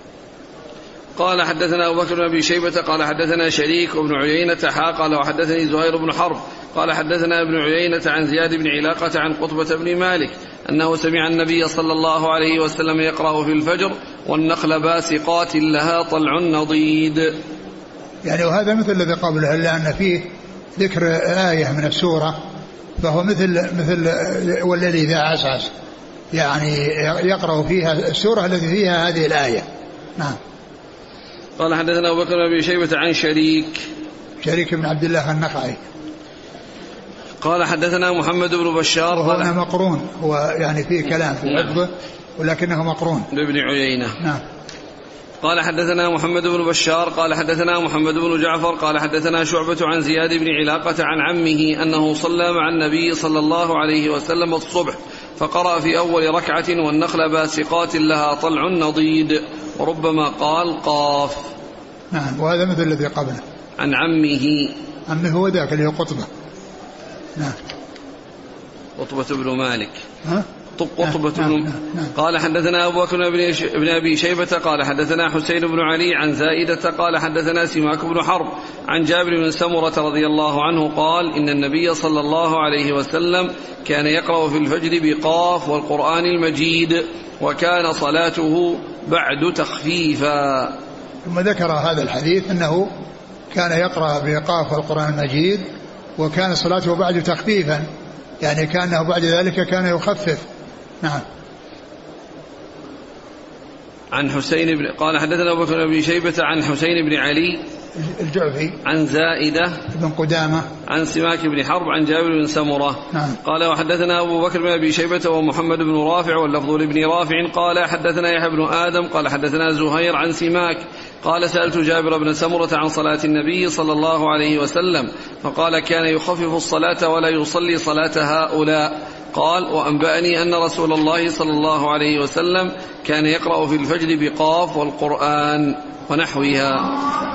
قال حدثنا أبو بكر بن أبي شيبة قال حدثنا شريك وابن عيينة قال وحدثني زهير بن حرب قال حدثنا ابن عيينة عن زياد بن علاقة عن قطبة بن مالك أنه سمع النبي صلى الله عليه وسلم يقرأ في الفجر والنخل باسقات لها طلع نضيد. يعني وهذا مثل الذي قبله إلا أن فيه ذكر آية من السورة فهو مثل والذي إذا عسعس يعني يقرأ فيها السورة التي فيها هذه الآية. نعم. قال حدثنا أبو بكر بن أبي شيبة عن شريك بن عبد الله النخعي قال حدثنا محمد بن بشار وهو مقرون هو يعني فيه كلام في حفظه ولكنه مقرون بابن عيينة. نعم. قال حدثنا محمد بن بشار قال حدثنا محمد بن جعفر قال حدثنا شعبة عن زياد بن علاقة عن عمه أنه صلى مع النبي صلى الله عليه وسلم الصبح فقرأ في أول ركعة والنخل باسقات لها طلع نضيد وربما قال قاف. نعم. وهذا مثل الذي قبله عن عمه هو ذاك اللي هو قطبة. نعم. قطبة بن مالك. قطبة بن قال حدثنا أبو بكر بن أبي شيبة قال حدثنا حسين بن علي عن زائدة قال حدثنا سماك بن حرب عن جابر بن سمرة رضي الله عنه قال إن النبي صلى الله عليه وسلم كان يقرأ في الفجر بقاف والقرآن المجيد وكان صلاته بعد تخفيفا. ثم ذكر هذا الحديث أنه كان يقرأ بقاف والقرآن المجيد وكان صلاته بعد تخفيفا يعني كانه بعد ذلك كان يخفف. نعم. عن حسين بن قال حدثنا أبو بكر بن أبي شيبة عن حسين بن علي الجعفي عن زائدة بن قدامة عن سماك بن حرب عن جابر بن سمرة. نعم. قال وحدثنا أبو بكر بن أبي شيبة ومحمد بن رافع واللفظ لابن رافع قال حدثنا يحيى بن آدم قال حدثنا زهير عن سماك قال سألت جابر بن سمرة عن صلاة النبي صلى الله عليه وسلم فقال كان يخفف الصلاة ولا يصلي صلاة هؤلاء. قال وأنبأني أن رسول الله صلى الله عليه وسلم كان يقرأ في الفجر بقاف والقرآن ونحوها.